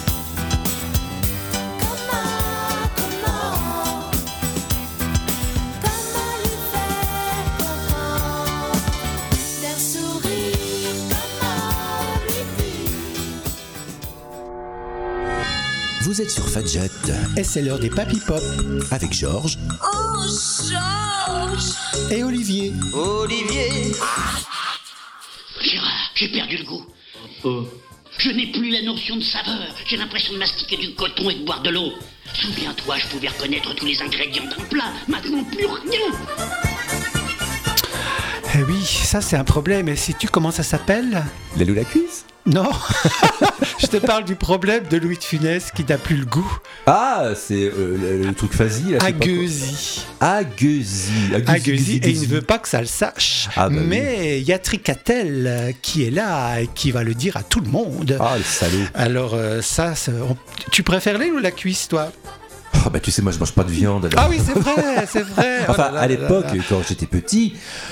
comment, comment, comment lui faire comprendre d'un sourire, comment lui dire. Vous êtes sur Fadjet Et c'est l'heure des Papy Pop avec Georges Oh, Georges! et Olivier. Olivier. Gérard, j'ai perdu le goût. Oh. Je n'ai plus la notion de saveur. J'ai l'impression de mastiquer du coton et de boire de l'eau. Souviens-toi, je pouvais reconnaître tous les ingrédients d'un plat. Maintenant, plus rien. Eh oui, ça c'est un problème. Et sais-tu comment ça s'appelle? La Lou la cuisse. Non. Je te parle du problème de Louis de Funès qui n'a plus le goût. Ah, c'est euh, le, le truc facile. là, je sais pas quoi. Agueusie. Agueusie. Agueusie. Et il ne veut pas que ça le sache. Ah, bah oui. Mais il y a Tricatel euh, qui est là et qui va le dire à tout le monde. Ah, le salaud. Alors euh, ça, ça- on- tu préfères l'aile ou la cuisse, toi? Ah, bah tu sais, moi je mange pas de viande. alors. Ah oui, c'est vrai, c'est vrai. Oh Enfin, là là à là l'époque, là. quand j'étais petit,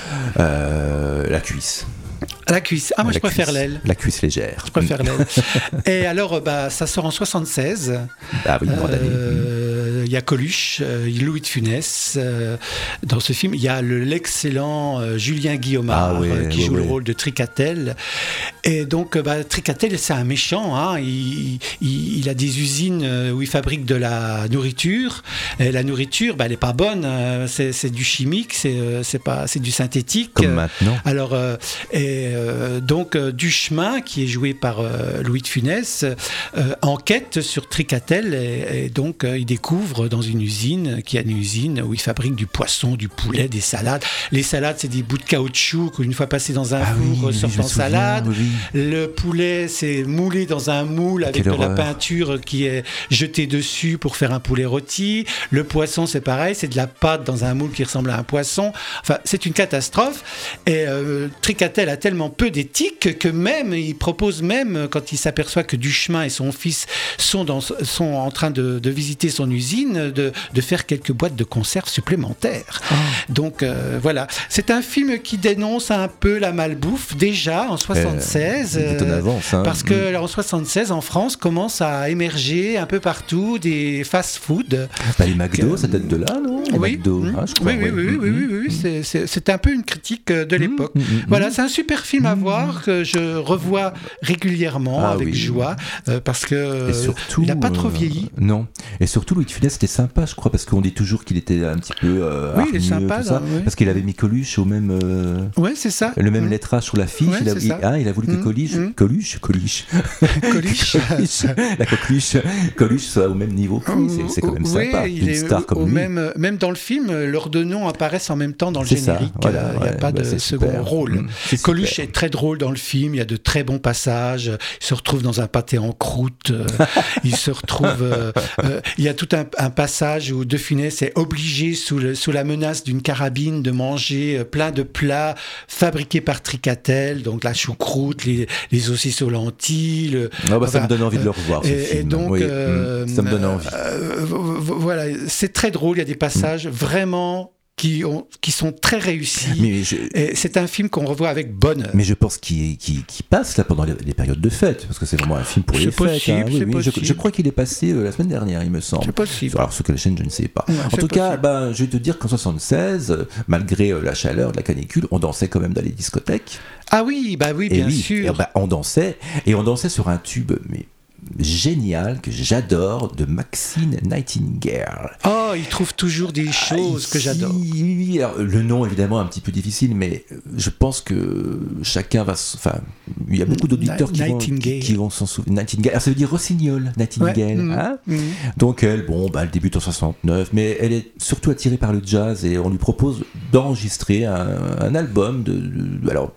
euh, la cuisse. La cuisse. Ah, moi La je préfère cuisse. l'aile. La cuisse légère. Je préfère l'aile. Et alors, euh, bah, ça sort en soixante-seize. Ah oui, grande année. Euh, Il y a Coluche, euh, Louis de Funès. euh, dans ce film, il y a le- l'excellent euh, Julien Guillaumard Ah ouais, euh, qui ouais, joue le ouais. rôle de Tricatel. Et donc, euh, bah, Tricatel, c'est un méchant. Hein. Il, il- il a des usines euh, où il fabrique de la nourriture. Et la nourriture, bah, elle n'est pas bonne. euh, C'est c'est du chimique, c'est euh, c'est pas, c'est du synthétique. Comme Euh, maintenant. alors, euh, et, euh, donc, euh, Duchemin, qui est joué par euh, Louis de Funès, euh, enquête sur Tricatel et, et donc euh, il découvre dans une usine, qui a une usine où il fabrique du poisson, du poulet, des salades. Les salades, c'est des bouts de caoutchouc qu'une fois passés dans un Ah oui, four oui, sortent je me en souviens, salade. oui, oui. Le poulet, c'est moulé dans un moule avec Quelle de la horreur. peinture qui est jetée dessus pour faire un poulet rôti. Le poisson, c'est pareil, c'est de la pâte dans un moule qui ressemble à un poisson. Enfin, c'est une catastrophe. Et euh, Tricatel a tellement peu d'éthique que même, il propose même, quand il s'aperçoit que Duchemin et son fils sont, dans, sont en train de, de visiter son usine, de, de faire quelques boîtes de conserve supplémentaires. Donc euh, voilà, c'est un film qui dénonce un peu la malbouffe déjà en soixante-seize. Euh, c'est en euh, avance, hein. Parce que alors, en soixante-seize, en France, commence à émerger un peu partout des fast-food. Bah, les McDo, ça date de là, non Les Oui, McDo, mmh. hein, je crois, oui, oui, ouais. oui, oui, Mmh. oui, oui, c'est- c'est c'est un peu une critique euh, de l'époque. mmh, mmh, Voilà, mmh. c'est un super film à voir que je revois régulièrement Ah avec oui. joie euh, parce que euh, Et surtout, il n'a pas trop euh, vieilli. Non. Et surtout, Louis de Funès, c'était sympa, je crois, parce qu'on dit toujours qu'il était un petit peu euh, Oui, il est hargneux, sympa, tout ça, là, oui. parce qu'il avait mis Coluche au même, euh, Ouais, c'est ça. le même Mmh. lettrage sur la fiche. Ouais, il, a, c'est il- ça. hein, il a voulu que Mmh, Coluche, mmh. Coluche, Coluche, Coluche. la coqueluche, Coluche soit au même niveau que lui. C'est- C'est quand même Oui, sympa. il Une est star au- comme au lui. Même, même dans le film, leurs deux noms apparaissent en même temps dans le C'est ça, générique. voilà, Euh, il n'y a ouais, pas bah, de c'est second super. rôle. Mmh, c'est Coluche super. est très drôle dans le film. Il y a de très bons passages. Il se retrouve dans un pâté en croûte. euh, il se retrouve. euh, euh, il y a tout un, un passage où De Funès est obligé, sous, le- sous la menace d'une carabine, de manger euh, plein de plats fabriqués par Tricatel. Donc la choucroute, les, les saucisses aux lentilles. le- Ah bah, ça enfin, me donne envie de le euh, revoir. ce et, et film. donc, Oui, euh, mmh, ça me donne envie. euh, v- v- voilà, c'est très drôle. Il y a des passages vraiment qui, ont, qui sont très réussis. Mais je, Et c'est un film qu'on revoit avec bonheur. mais je pense qu'il qu'il- qu'il passe là pendant les, les périodes de fête, parce que c'est vraiment un film pour C'est les possible, fêtes. hein. Oui, c'est oui, je- possible. Je, crois qu'il est passé euh, la semaine dernière, il me semble. C'est possible. Alors sur quelle chaîne, je ne sais pas. Ouais, en c'est tout cas, possible. ben, je vais te dire qu'en soixante-seize, euh, malgré euh, la chaleur de la canicule, on dansait quand même dans les discothèques. Ah oui, bah oui, Et bien oui, sûr. et ben, on dansait, et on dansait sur un tube, mais génial, que j'adore, de Maxine Nightingale. Oh, il trouve toujours des choses Ah, que ici, j'adore. oui, oui, alors, le nom évidemment un petit peu difficile, mais je pense que chacun va. s- Enfin, il y a beaucoup d'auditeurs qui vont, qui, Nightingale. qui vont s'en souvenir. Nightingale. Alors, ça veut dire rossignol, Nightingale. Ouais, mmh, hein mmh. Donc elle, bon, bah, elle débute en soixante-neuf, mais elle est surtout attirée par le jazz et on lui propose d'enregistrer un, un album de, de- alors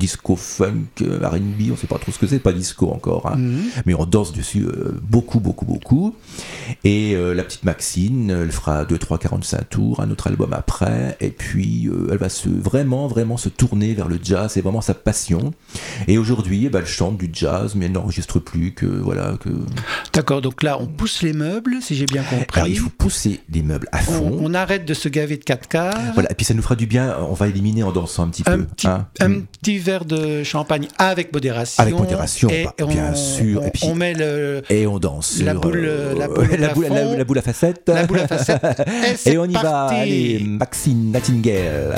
disco funk, euh, R and B, on sait pas trop ce que c'est, pas disco encore, hein. Mhm. Mais on danse dessus euh, beaucoup, beaucoup, beaucoup. Et euh, la petite Maxine, elle fera deux, trois, quarante-cinq tours, un autre album après, et puis euh, elle va se, vraiment, vraiment se tourner vers le jazz, c'est vraiment sa passion. Et aujourd'hui, eh ben, elle chante du jazz, mais elle n'enregistre plus que, voilà, que... D'accord, donc là, on pousse les meubles, si j'ai bien compris. Alors, il faut pousser les meubles à fond. On, on arrête de se gaver de quatre quarts. Voilà, et puis ça nous fera du bien, on va éliminer en dansant un petit Un peu. petit, hein. un Mm. petit verre de champagne avec modération. Avec modération, et bah, on, bien sûr. On, Et puis- on met le, Et on danse la sur, boule, euh, la boule au la, boule, la, plafond. la boule à facettes. La boule à facettes. Et c'est Et on y va, parti. allez, Maxine Nightingale.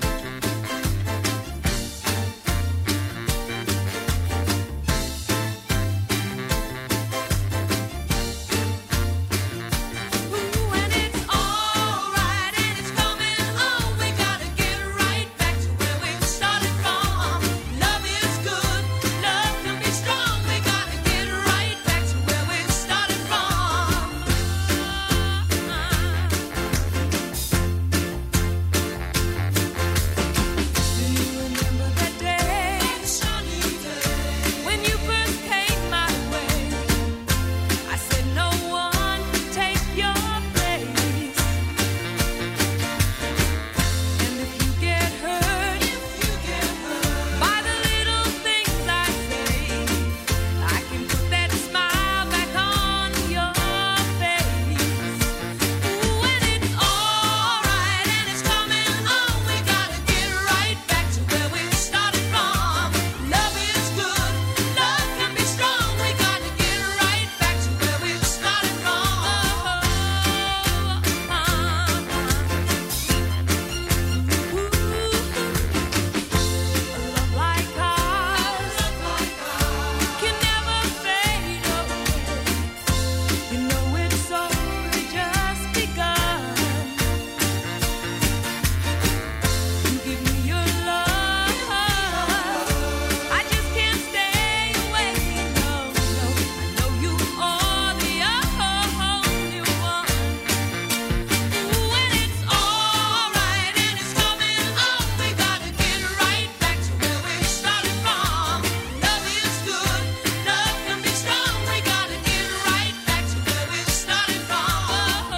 And it's alright and it's coming on. We gotta get right back to where we started from. Love is good, love can be strong. We gotta get right back to where we started from. Do you remember that day, sunny day, when you first came my way? I said no one could take your place. And if you get hurt, if you get hurt by the little things I say, I can put that smile back on your face. Ooh, and it's alright and it's coming on. We gotta get right back to where we started from. Love is good, love can be strong. We gotta get right back to where we started from. Love like ours can never fade away. You know it's only just begun. You give me your love, I just can't stay away. No, no, I know you are the only one. Ooh, and it's alright and it's coming on. We gotta get right back to where we started from. Love is good, love can be strong. We gotta get right back to where we started from.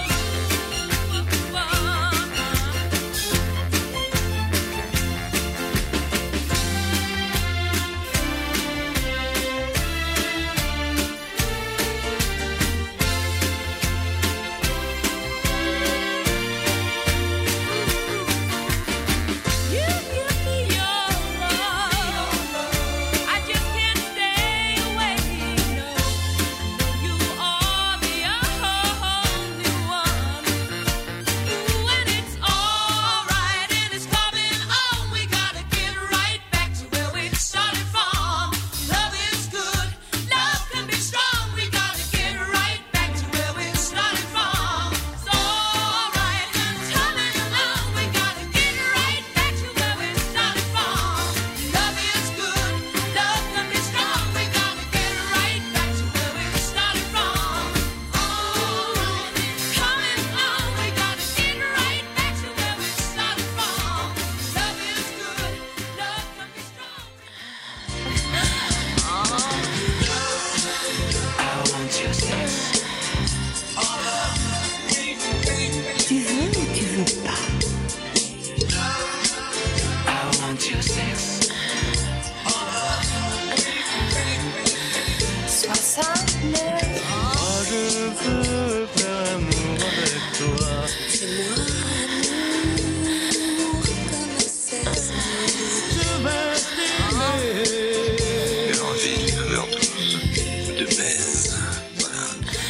You give me your love, I just can't stay away. No, I know you are the only one. Ooh, and it's alright and it's coming on. We gotta get right back to where we started from. Love is good, love can be strong. We gotta get right back to where we started from. It's alright and it's coming on. We gotta get right back to where we started from. Love is good, love can be strong. We gotta get right back to where we started from. Alright, coming on. We gotta get right back to where we started from. Love is good, love can be strong. Tu veux ou tu veux pas? soixante-neuf. Fais-moi amour comme un seize. Envie, l'honneur de, de baise. Voilà.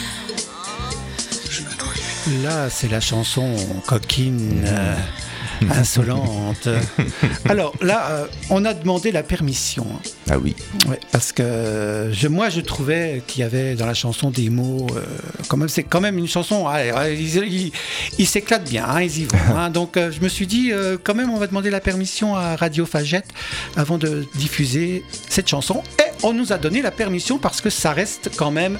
Je m'attendais. Là, c'est la chanson coquine, euh, insolente. Alors là, euh, on a demandé la permission. Ah oui. Ouais, parce que je, moi, je trouvais qu'il y avait dans la chanson des mots. Euh, quand même, c'est quand même une chanson. Allez, ils ils- ils s'éclatent bien, hein, ils y vont. hein. Donc, euh, je me suis dit, euh, quand même, on va demander la permission à Radio Fagette avant de diffuser cette chanson. Et on nous a donné la permission parce que ça reste quand même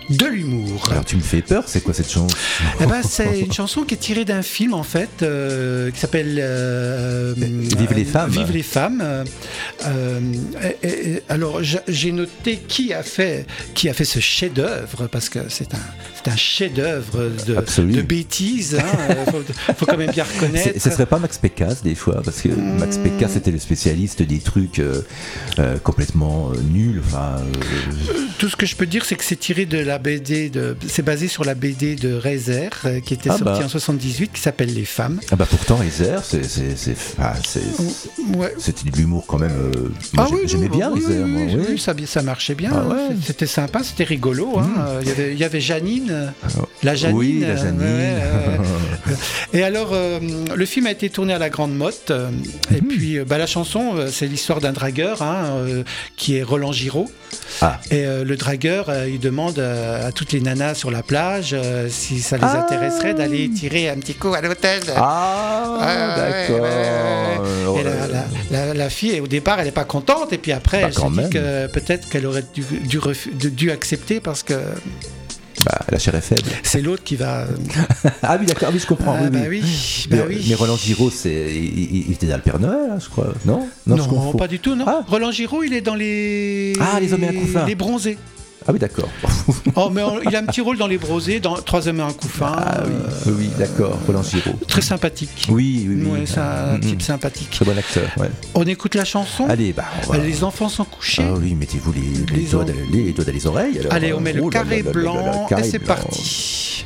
de l'humour. Alors tu me fais peur, c'est quoi cette chanson? Eh ben, c'est une chanson qui est tirée d'un film en fait euh, qui s'appelle euh, Vive les femmes. Vive les femmes. Euh, euh, et, et, alors j'ai- j'ai noté qui a fait qui a fait ce chef-d'œuvre parce que c'est un c'est un chef-d'œuvre de, Absolu. de bêtises. Hein, euh, faut, faut quand même bien reconnaître. C'est- Ce serait pas Max Pécasse des fois, parce que Max Pécasse était le spécialiste des trucs euh, euh, complètement euh, nuls. Enfin, euh, Tout ce que je peux dire, c'est que c'est tiré de la B D, de, c'est basé sur la B D de Reiser, euh, qui était Ah sortie bah. en soixante-dix-huit, qui s'appelle Les Femmes. ah bah pourtant Reiser, c'est, c'est, c'est, ah, c'est- Ouais. c'était de l'humour quand même. euh, moi, j'ai- j'aimais oui, bien oui, Reiser. oui, moi, oui, oui. oui, ça, ça marchait bien. Ah hein. ouais. C'était sympa, c'était rigolo. hein. Euh, Il y avait, il y avait Janine, euh, la Janine. Oui, la euh, Janine. ouais, euh, et alors, euh, le film a été tourné à la Grande Motte. euh, Et puis, euh, bah, la chanson, euh, c'est l'histoire d'un dragueur hein, euh, qui est Roland Giraud. Ah. Et euh, le dragueur, euh, il demande euh, à toutes les nanas sur la plage euh, si ça les Ah. intéresserait d'aller tirer un petit coup à l'hôtel. Ah, Ouais, d'accord. ouais, ouais, ouais. Et la, la- la- la fille, au départ, elle n'est pas contente, et puis après, Bah, elle se quand dit même. que peut-être qu'elle aurait dû, dû, refu- dû- dû accepter parce que Bah, la chair est faible. c'est l'autre qui va. Ah oui, d'accord, oui, je comprends. Ah, oui, bah oui. oui, bah mais, oui. mais Roland Giraud, c'est, il, il- il était dans le Père Noël, hein, je crois. Non, non, je Non, confonds. pas du tout, non. Ah. Roland Giraud, il est dans les. Ah, les hommes et un couffin. Les bronzés. Ah oui, d'accord. Oh, mais on- il a un petit rôle dans les bronzés, dans Trois hommes et un couffin. Ah oui, euh, oui, oui, d'accord, Roland Giraud. Très sympathique. Oui, oui, oui. Ouais, c'est un Mm, type mm. sympathique. Très bon acteur, ouais. On écoute la chanson. Allez, bah, on va... Les enfants sont couchés. Ah oui, mettez-vous les, les, Les doigts en- dans, les doigts dans les oreilles. alors. Allez, on met le Oh là carré là là là là là, blanc carré et c'est blanc. parti.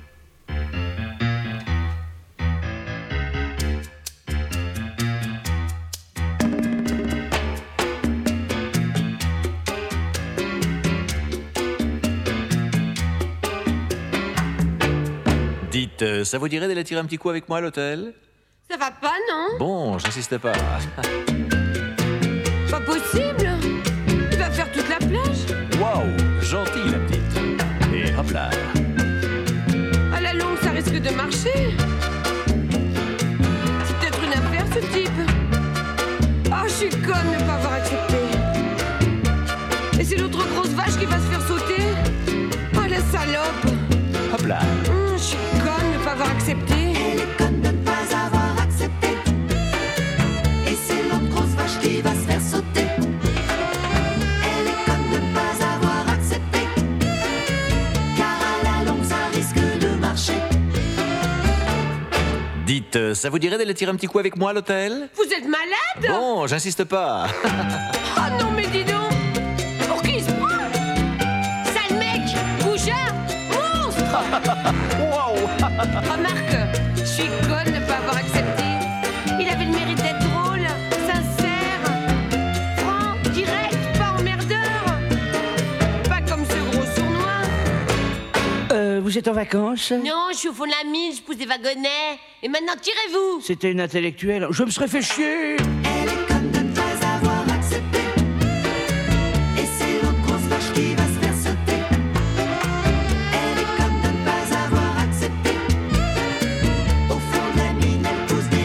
Dites, euh, ça vous dirait d'aller tirer un petit coup avec moi à l'hôtel? Ça va pas, non? Bon, j'insiste pas. Pas possible. Tu vas faire toute la plage. Waouh, gentille la petite. Et hop là. À la longue, ça risque de marcher. C'est peut-être une affaire, ce type. Oh, je suis conne de ne pas avoir accepté. Et c'est l'autre grosse vache qui va se faire sauter. Oh, la salope. Hop là. Hum, je suis conne de ne pas avoir accepté. Elle est conne de ne pas avoir accepté. Et c'est l'autre grosse vache qui va se faire sauter. Elle est conne de ne pas avoir accepté. Car à la longue, ça risque de marcher. Dites, euh, ça vous dirait d'aller tirer un petit coup avec moi à l'hôtel? Vous êtes malade? Bon, j'insiste pas. Oh non, mais dis donc. Pour qui il se prend? Sale mec, goujat, monstre. Waouh. Remarque, je suis conne de ne pas avoir accepté. Il avait le mérite d'être drôle, sincère, franc, direct, pas emmerdeur. Pas comme ce gros sournois. Euh, vous êtes en vacances? Non, je suis au fond de la mine, je pousse des wagonnets. Et maintenant, tirez-vous. C'était une intellectuelle. Je me serais fait chier. Elle est conne de ne pas avoir accepté. Et c'est l'autre grosse vache qui va se faire sauter. Elle est conne de ne pas avoir accepté. Au fond de la mine, elle pousse des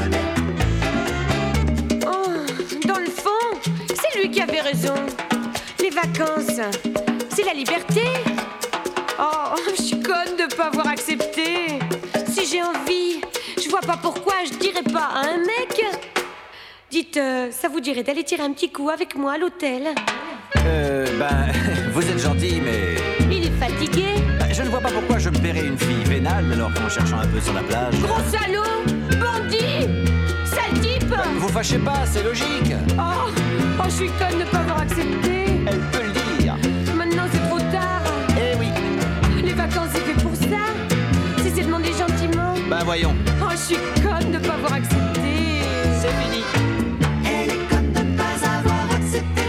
wagonnets. Oh, dans le fond, c'est lui qui avait raison. Les vacances, c'est la liberté. Oh, je suis conne de pas avoir accepté. Si j'ai envie, je vois pas pourquoi je dirais pas à un mec. Dites, euh, ça vous dirait d'aller tirer un petit coup avec moi à l'hôtel? Euh, ben, vous êtes gentil, mais Il est fatigué. je ne vois pas pourquoi je me paierais une fille vénale alors qu'en cherchant un peu sur la plage. Gros salaud, bandit, sale type. Vous fâchez pas, c'est logique. Oh, oh, je suis conne de pas avoir accepté. Elle peut le dire. Maintenant c'est trop tard. Eh oui. Les vacances c'est fait pour ça. Si c'est demandé gentiment. Ben voyons. Oh, je suis conne de pas avoir accepté. C'est fini. Elle est conne de ne pas avoir accepté.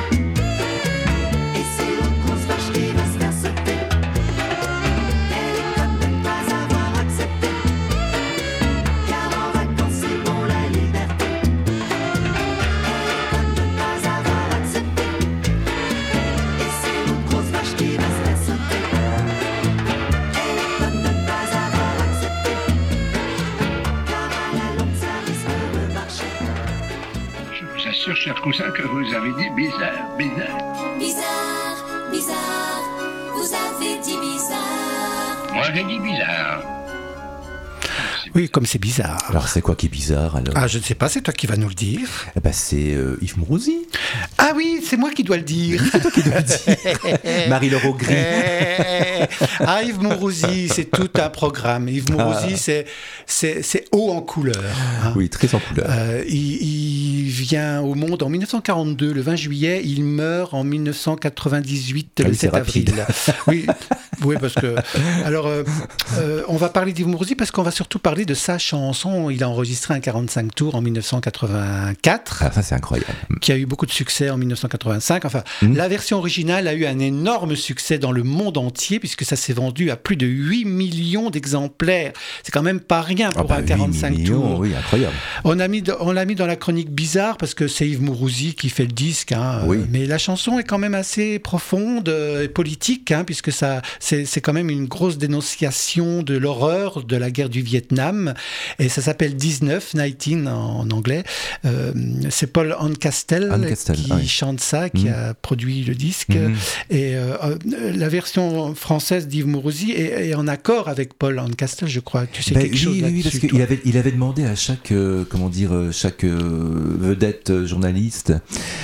Et c'est l'autre grosse vache qui va se faire sauter. Elle est conne de ne pas avoir accepté. Car en vacances c'est bon la liberté. Elle est conne de ne pas avoir accepté. Et c'est l'autre grosse vache qui va se faire sauter. Elle est conne de ne pas avoir accepté. Car à la longue ça risque de marcher. Je vous assure, cher cousin, que vous avez dit bizarre, bizarre. Bizarre, bizarre, vous avez dit Moi, j'ai dit bizarre. Oui, comme c'est bizarre. Alors, c'est quoi qui est bizarre alors? Ah, je ne sais pas, c'est toi qui vas nous le dire. Eh ben, c'est euh, Yves Mourouzi. Ah oui, c'est moi qui dois le dire. C'est toi qui dois le dire. Marie-Laure Augry. Ah, Yves Mourouzi, c'est tout un programme. Yves Mourouzi, Ah. c'est, c'est, c'est haut en couleur. hein. Oui, très en couleur. Euh, il, il vient au monde en dix-neuf cent quarante-deux, le vingt juillet. Il meurt en dix-neuf cent quatre-vingt-dix-huit, Ah le oui, c'est sept avril. rapide. Oui, oui, parce que. Alors, euh, euh, on va parler d'Yves Mourouzi parce qu'on va surtout parler de sa chanson. Il a enregistré un quarante-cinq tours en dix-neuf cent quatre-vingt-quatre. Ah, ça, c'est incroyable. Qui a eu beaucoup de succès en dix-neuf cent quatre-vingt-cinq. Enfin, Mmh. la version originale a eu un énorme succès dans le monde entier puisque ça s'est vendu à plus de huit millions d'exemplaires. C'est quand même pas rien pour Ah bah, un huit quarante-cinq millions, tours. oui, incroyable. On, a mis, on l'a mis dans la chronique bizarre parce que c'est Yves Mourouzi qui fait le disque. Hein, Oui. euh, mais la chanson est quand même assez profonde euh, et politique hein, puisque ça, c'est, c'est quand même une grosse dénonciation de l'horreur de la guerre du Vietnam. Et ça s'appelle dix-neuf, dix-neuf en, en anglais. Euh, c'est Paul Ancastel, Ancastel, qui ah oui. chante ça, qui Mhm. a produit le disque. Mhm. Et euh, euh, la version française d'Yves Mourouzi est, est en accord avec Paul Ancastel, je crois. Tu sais Ben, quelque oui, chose oui, là-dessus, oui, parce toi. qu'il avait, il avait demandé à chaque, euh, comment dire, euh, chaque euh, vedette euh, journaliste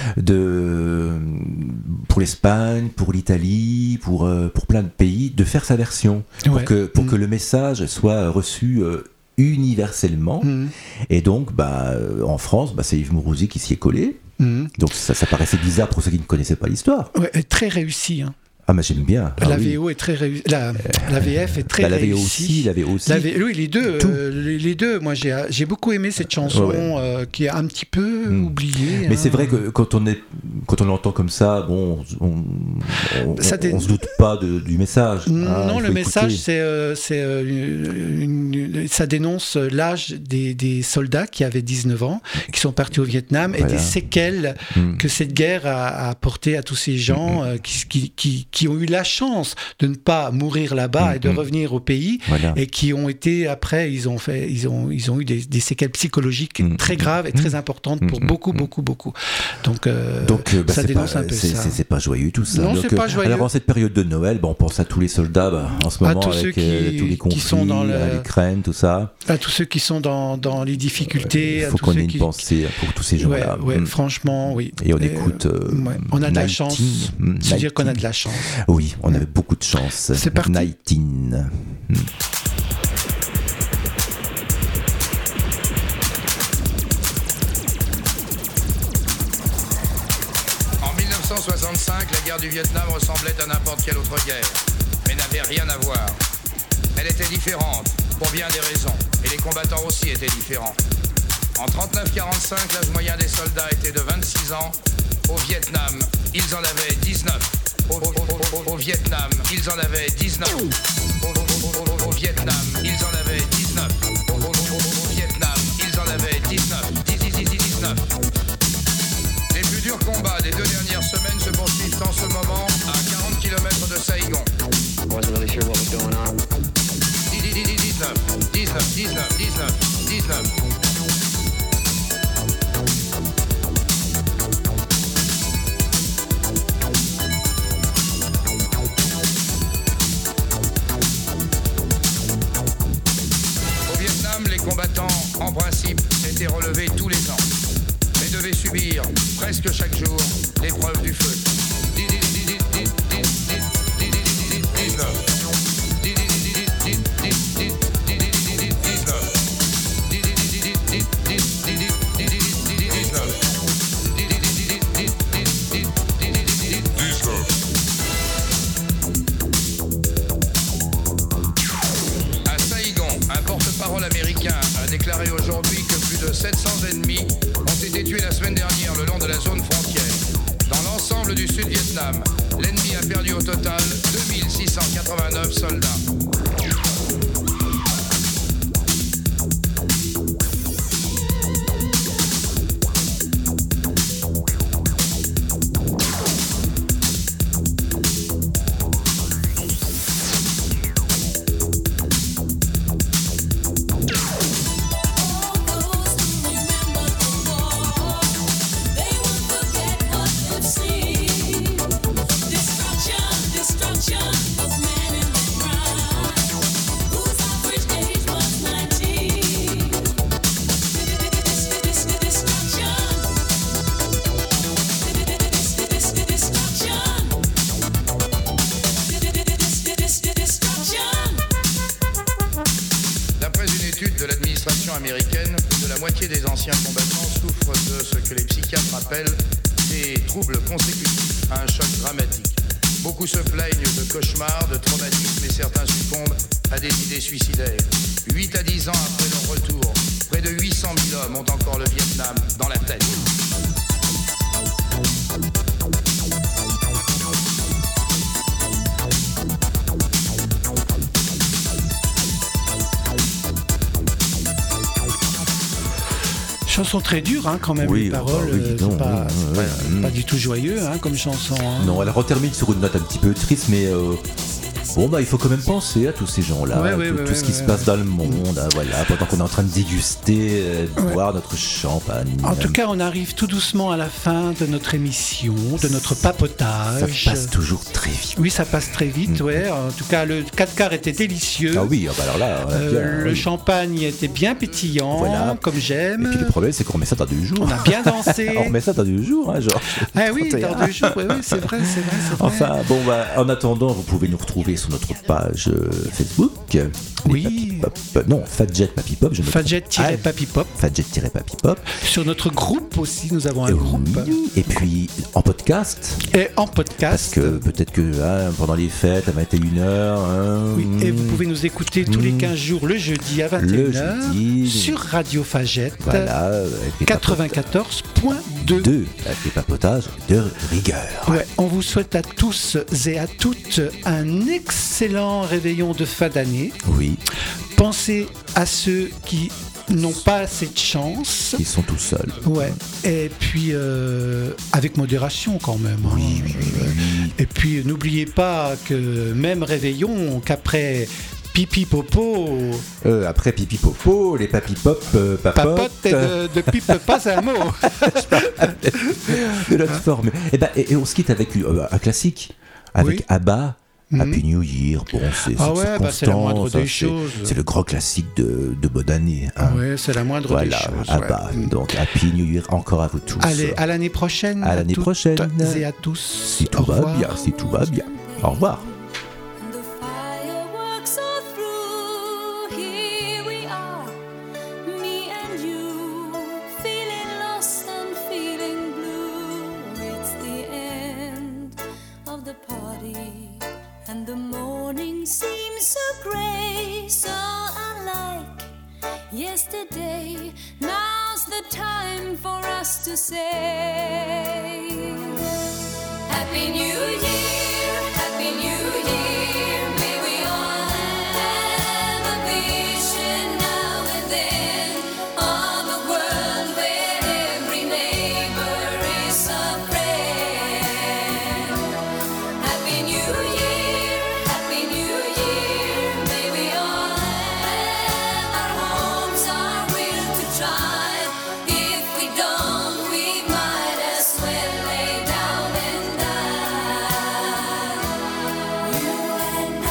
de, pour l'Espagne, pour l'Italie, pour, euh, pour plein de pays, de faire sa version pour Ouais. que, pour Mm. que le message soit reçu euh, universellement. Mhm. Et donc, bah, euh, en France, bah, c'est Yves Mourouzi qui s'y est collé. Mhm. Donc ça, ça paraissait bizarre pour ceux qui ne connaissaient pas l'histoire. Ouais, est très réussi. Hein. Ah, mais j'aime bien. Ah la oui. V O est très réussie. La, la V F est très Bah, la V O réussie. aussi, la V O aussi. La V- oui, les deux. Tout. euh, les, les deux. Moi, j'ai, j'ai beaucoup aimé cette chanson Ouais. euh, qui est un petit peu Mm. oubliée. Mais hein. c'est vrai que quand on est, quand on l'entend comme ça, bon, on, on, Ça on- dé- on se doute pas de- du message. hein, Non, il le faut message, écouter. c'est, euh, c'est euh, une- une- ça dénonce l'âge des, des soldats qui avaient dix-neuf ans, qui sont partis au Vietnam, et Voilà. des séquelles Mm. que cette guerre a, a apporté à tous ces gens euh, qui, qui, qui, qui ont eu la chance de ne pas mourir là-bas Mm, et de mm. revenir au pays, Voilà. et qui ont été après, ils ont fait, ils ont, ils ont eu des, des séquelles psychologiques Mm. très graves et très importantes pour Mm. beaucoup, beaucoup, beaucoup. Donc, euh, Donc, euh, bah, ça c'est dénonce pas, un peu c'est, ça. c'est- c'est pas joyeux tout ça. Non, Donc, c'est pas euh, joyeux. Alors en cette période de Noël, bah, on pense à tous les soldats bah, en ce À moment tous avec ceux qui- euh, tous les qui conflits, sont dans le- à l'Ukraine, tout ça. À tous ceux qui sont dans, dans les difficultés, Il à faut tous qu'on ceux ait une qui, pensée pour tous ces gens-là. Ouais, ouais, Mm. franchement, oui. Et on Et, écoute. euh, ouais, on a de la Nineteen. chance. Mm, C'est dire qu'on a Nineteen. de la chance. Oui, on avait beaucoup de chance. C'est parti. Nineteen. Mm. En mille neuf cent soixante-cinq, la guerre du Vietnam ressemblait à n'importe quelle autre guerre, mais n'avait rien à voir. Elle était différente, pour bien des raisons, et les combattants aussi étaient différents. En trente-neuf quarante-cinq, l'âge moyen des soldats était de vingt-six ans. Au Vietnam, ils en avaient dix-neuf. Au, au- au- au- au Vietnam, ils en avaient dix-neuf. Au, au- au- au- au Vietnam, ils en avaient dix-neuf. Au, au- au- au Vietnam, ils en avaient dix-neuf. dix, dix, dix, dix-neuf. Les plus durs combats des deux dernières semaines se poursuivent en ce moment à quarante kilomètres de Saïgon. dix-neuf, dix-neuf, dix-neuf, dix-neuf, dix-neuf. Au Vietnam, les combattants, en principe, étaient relevés tous les ans, mais devaient subir, presque chaque jour, l'épreuve du feu. À Saïgon, un porte-parole américain a déclaré aujourd'hui que plus de sept cents ennemis ont été tués la semaine dernière le long de la zone frontière. Dans l'ensemble du Sud-Vietnam, l'ennemi a perdu au total deux mille six cent quatre-vingt-neuf soldats. Destruction, destruction of man in the ground. moitié des anciens combattants souffrent de ce que les psychiatres appellent des troubles consécutifs à un choc dramatique. Beaucoup se plaignent de cauchemars, de traumatismes et certains succombent à des idées suicidaires. huit à dix ans après leur retour, près de huit cent mille hommes ont encore le Vietnam dans la tête. Chanson très dure, hein, quand même, Oui, les paroles, bah oui, euh, non, c'est pas, oui, c'est oui, pas, oui. pas du tout joyeux, hein, comme chanson. Hein. Non, elle retermine sur une note un petit peu triste, mais euh, bon, bah il faut quand même penser à tous ces gens-là, Ouais, tout, ouais, tout ouais, ce qui ouais, se ouais. passe dans le monde, hein, voilà, pendant qu'on est en train de déguster, euh, de Ouais. boire notre champagne. En tout cas, on arrive tout doucement à la fin de notre émission, de notre papotage. Ça passe toujours très vite. Oui, ça passe très vite, ouais. En tout cas, le quatre quarts était délicieux. Ah oui, ah bah alors là, on a Euh, bien, le oui. champagne était bien pétillant, Voilà. comme j'aime. Et puis le problème, c'est qu'on remet ça dans deux jours. On a bien dansé. on remet ça dans deux jours, hein, genre. Ah oui, trente et un. dans deux jours, oui, oui, c'est vrai, c'est vrai, c'est vrai. Enfin, bon, bah, en attendant, vous pouvez nous retrouver sur notre page euh, Facebook. Oui. Pop, euh, non, Fadjet Papy Pop. Je me trompe. Fadjet-Papy Pop. Ah, Fadjet-Papy Pop. Sur notre groupe aussi, nous avons un Et groupe. oui, et puis en podcast. Et en Parce podcast. que peut-être que hein, pendant les fêtes, à vingt et une heures. Hein, Oui, et vous pouvez nous écouter tous les Mm. quinze jours le jeudi à vingt et Le une heures jeudi. sur Radio Fagette Voilà, avec les quatre-vingt-quatorze point deux. deux, avec les papotages de rigueur. Ouais, on vous souhaite à tous et à toutes un excellent réveillon de fin d'année. Oui, Pensez à ceux qui n'ont pas assez de chance. ils sont tout seuls. Ouais. Et puis euh, avec modération quand même. hein. Oui, oui, oui, oui, oui. Et puis n'oubliez pas que même réveillon, qu'après pipi popo, Euh, après pipi popo, les papy pop, euh, papote, papote et de, de pipe pas un mot. de notre forme. Et, ben, et, et on se quitte avec euh, un classique, avec Oui. ABBA. Mhm. Happy New Year, bon, c'est Ah c'est ouais, bah, c'est la moindre constant, des ça, c'est- choses. C'est le grand classique de, de bonne année. Hein. Ouais, c'est la moindre Voilà, des choses. ABBA. ouais. Donc Happy New Year encore à vous tous. Allez, à l'année prochaine. À l'année toutes prochaine. Et à tous. Si tout Au va revoir. bien, si tout va bien. Au revoir. And the fireworks are through. Here we are, me and you, feeling lost and feeling blue. It's the end of the party, and the morning seems so grey, so unlike yesterday. Now's the time for us to say Happy New Year, Happy New Year. May we all have a vision now and then of a world where every neighbor is a friend. Happy New Year, Happy New Year. May we all have our homes, our will to try. If we don't, we might as well lay down and die. You and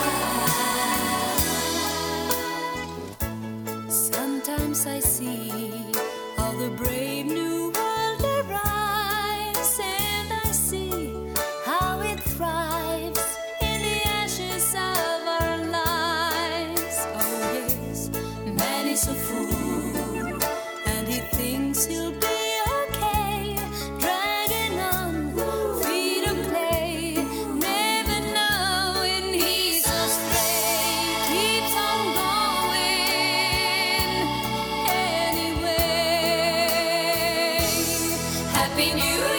I. Sometimes I see how the brave new world arrives, and I see how it thrives in the ashes of our lives. Oh yes, man is a fool, and he thinks he'll be okay, dragging on feet of clay, never knowing he's astray, keeps on going anyway. Happy New Year.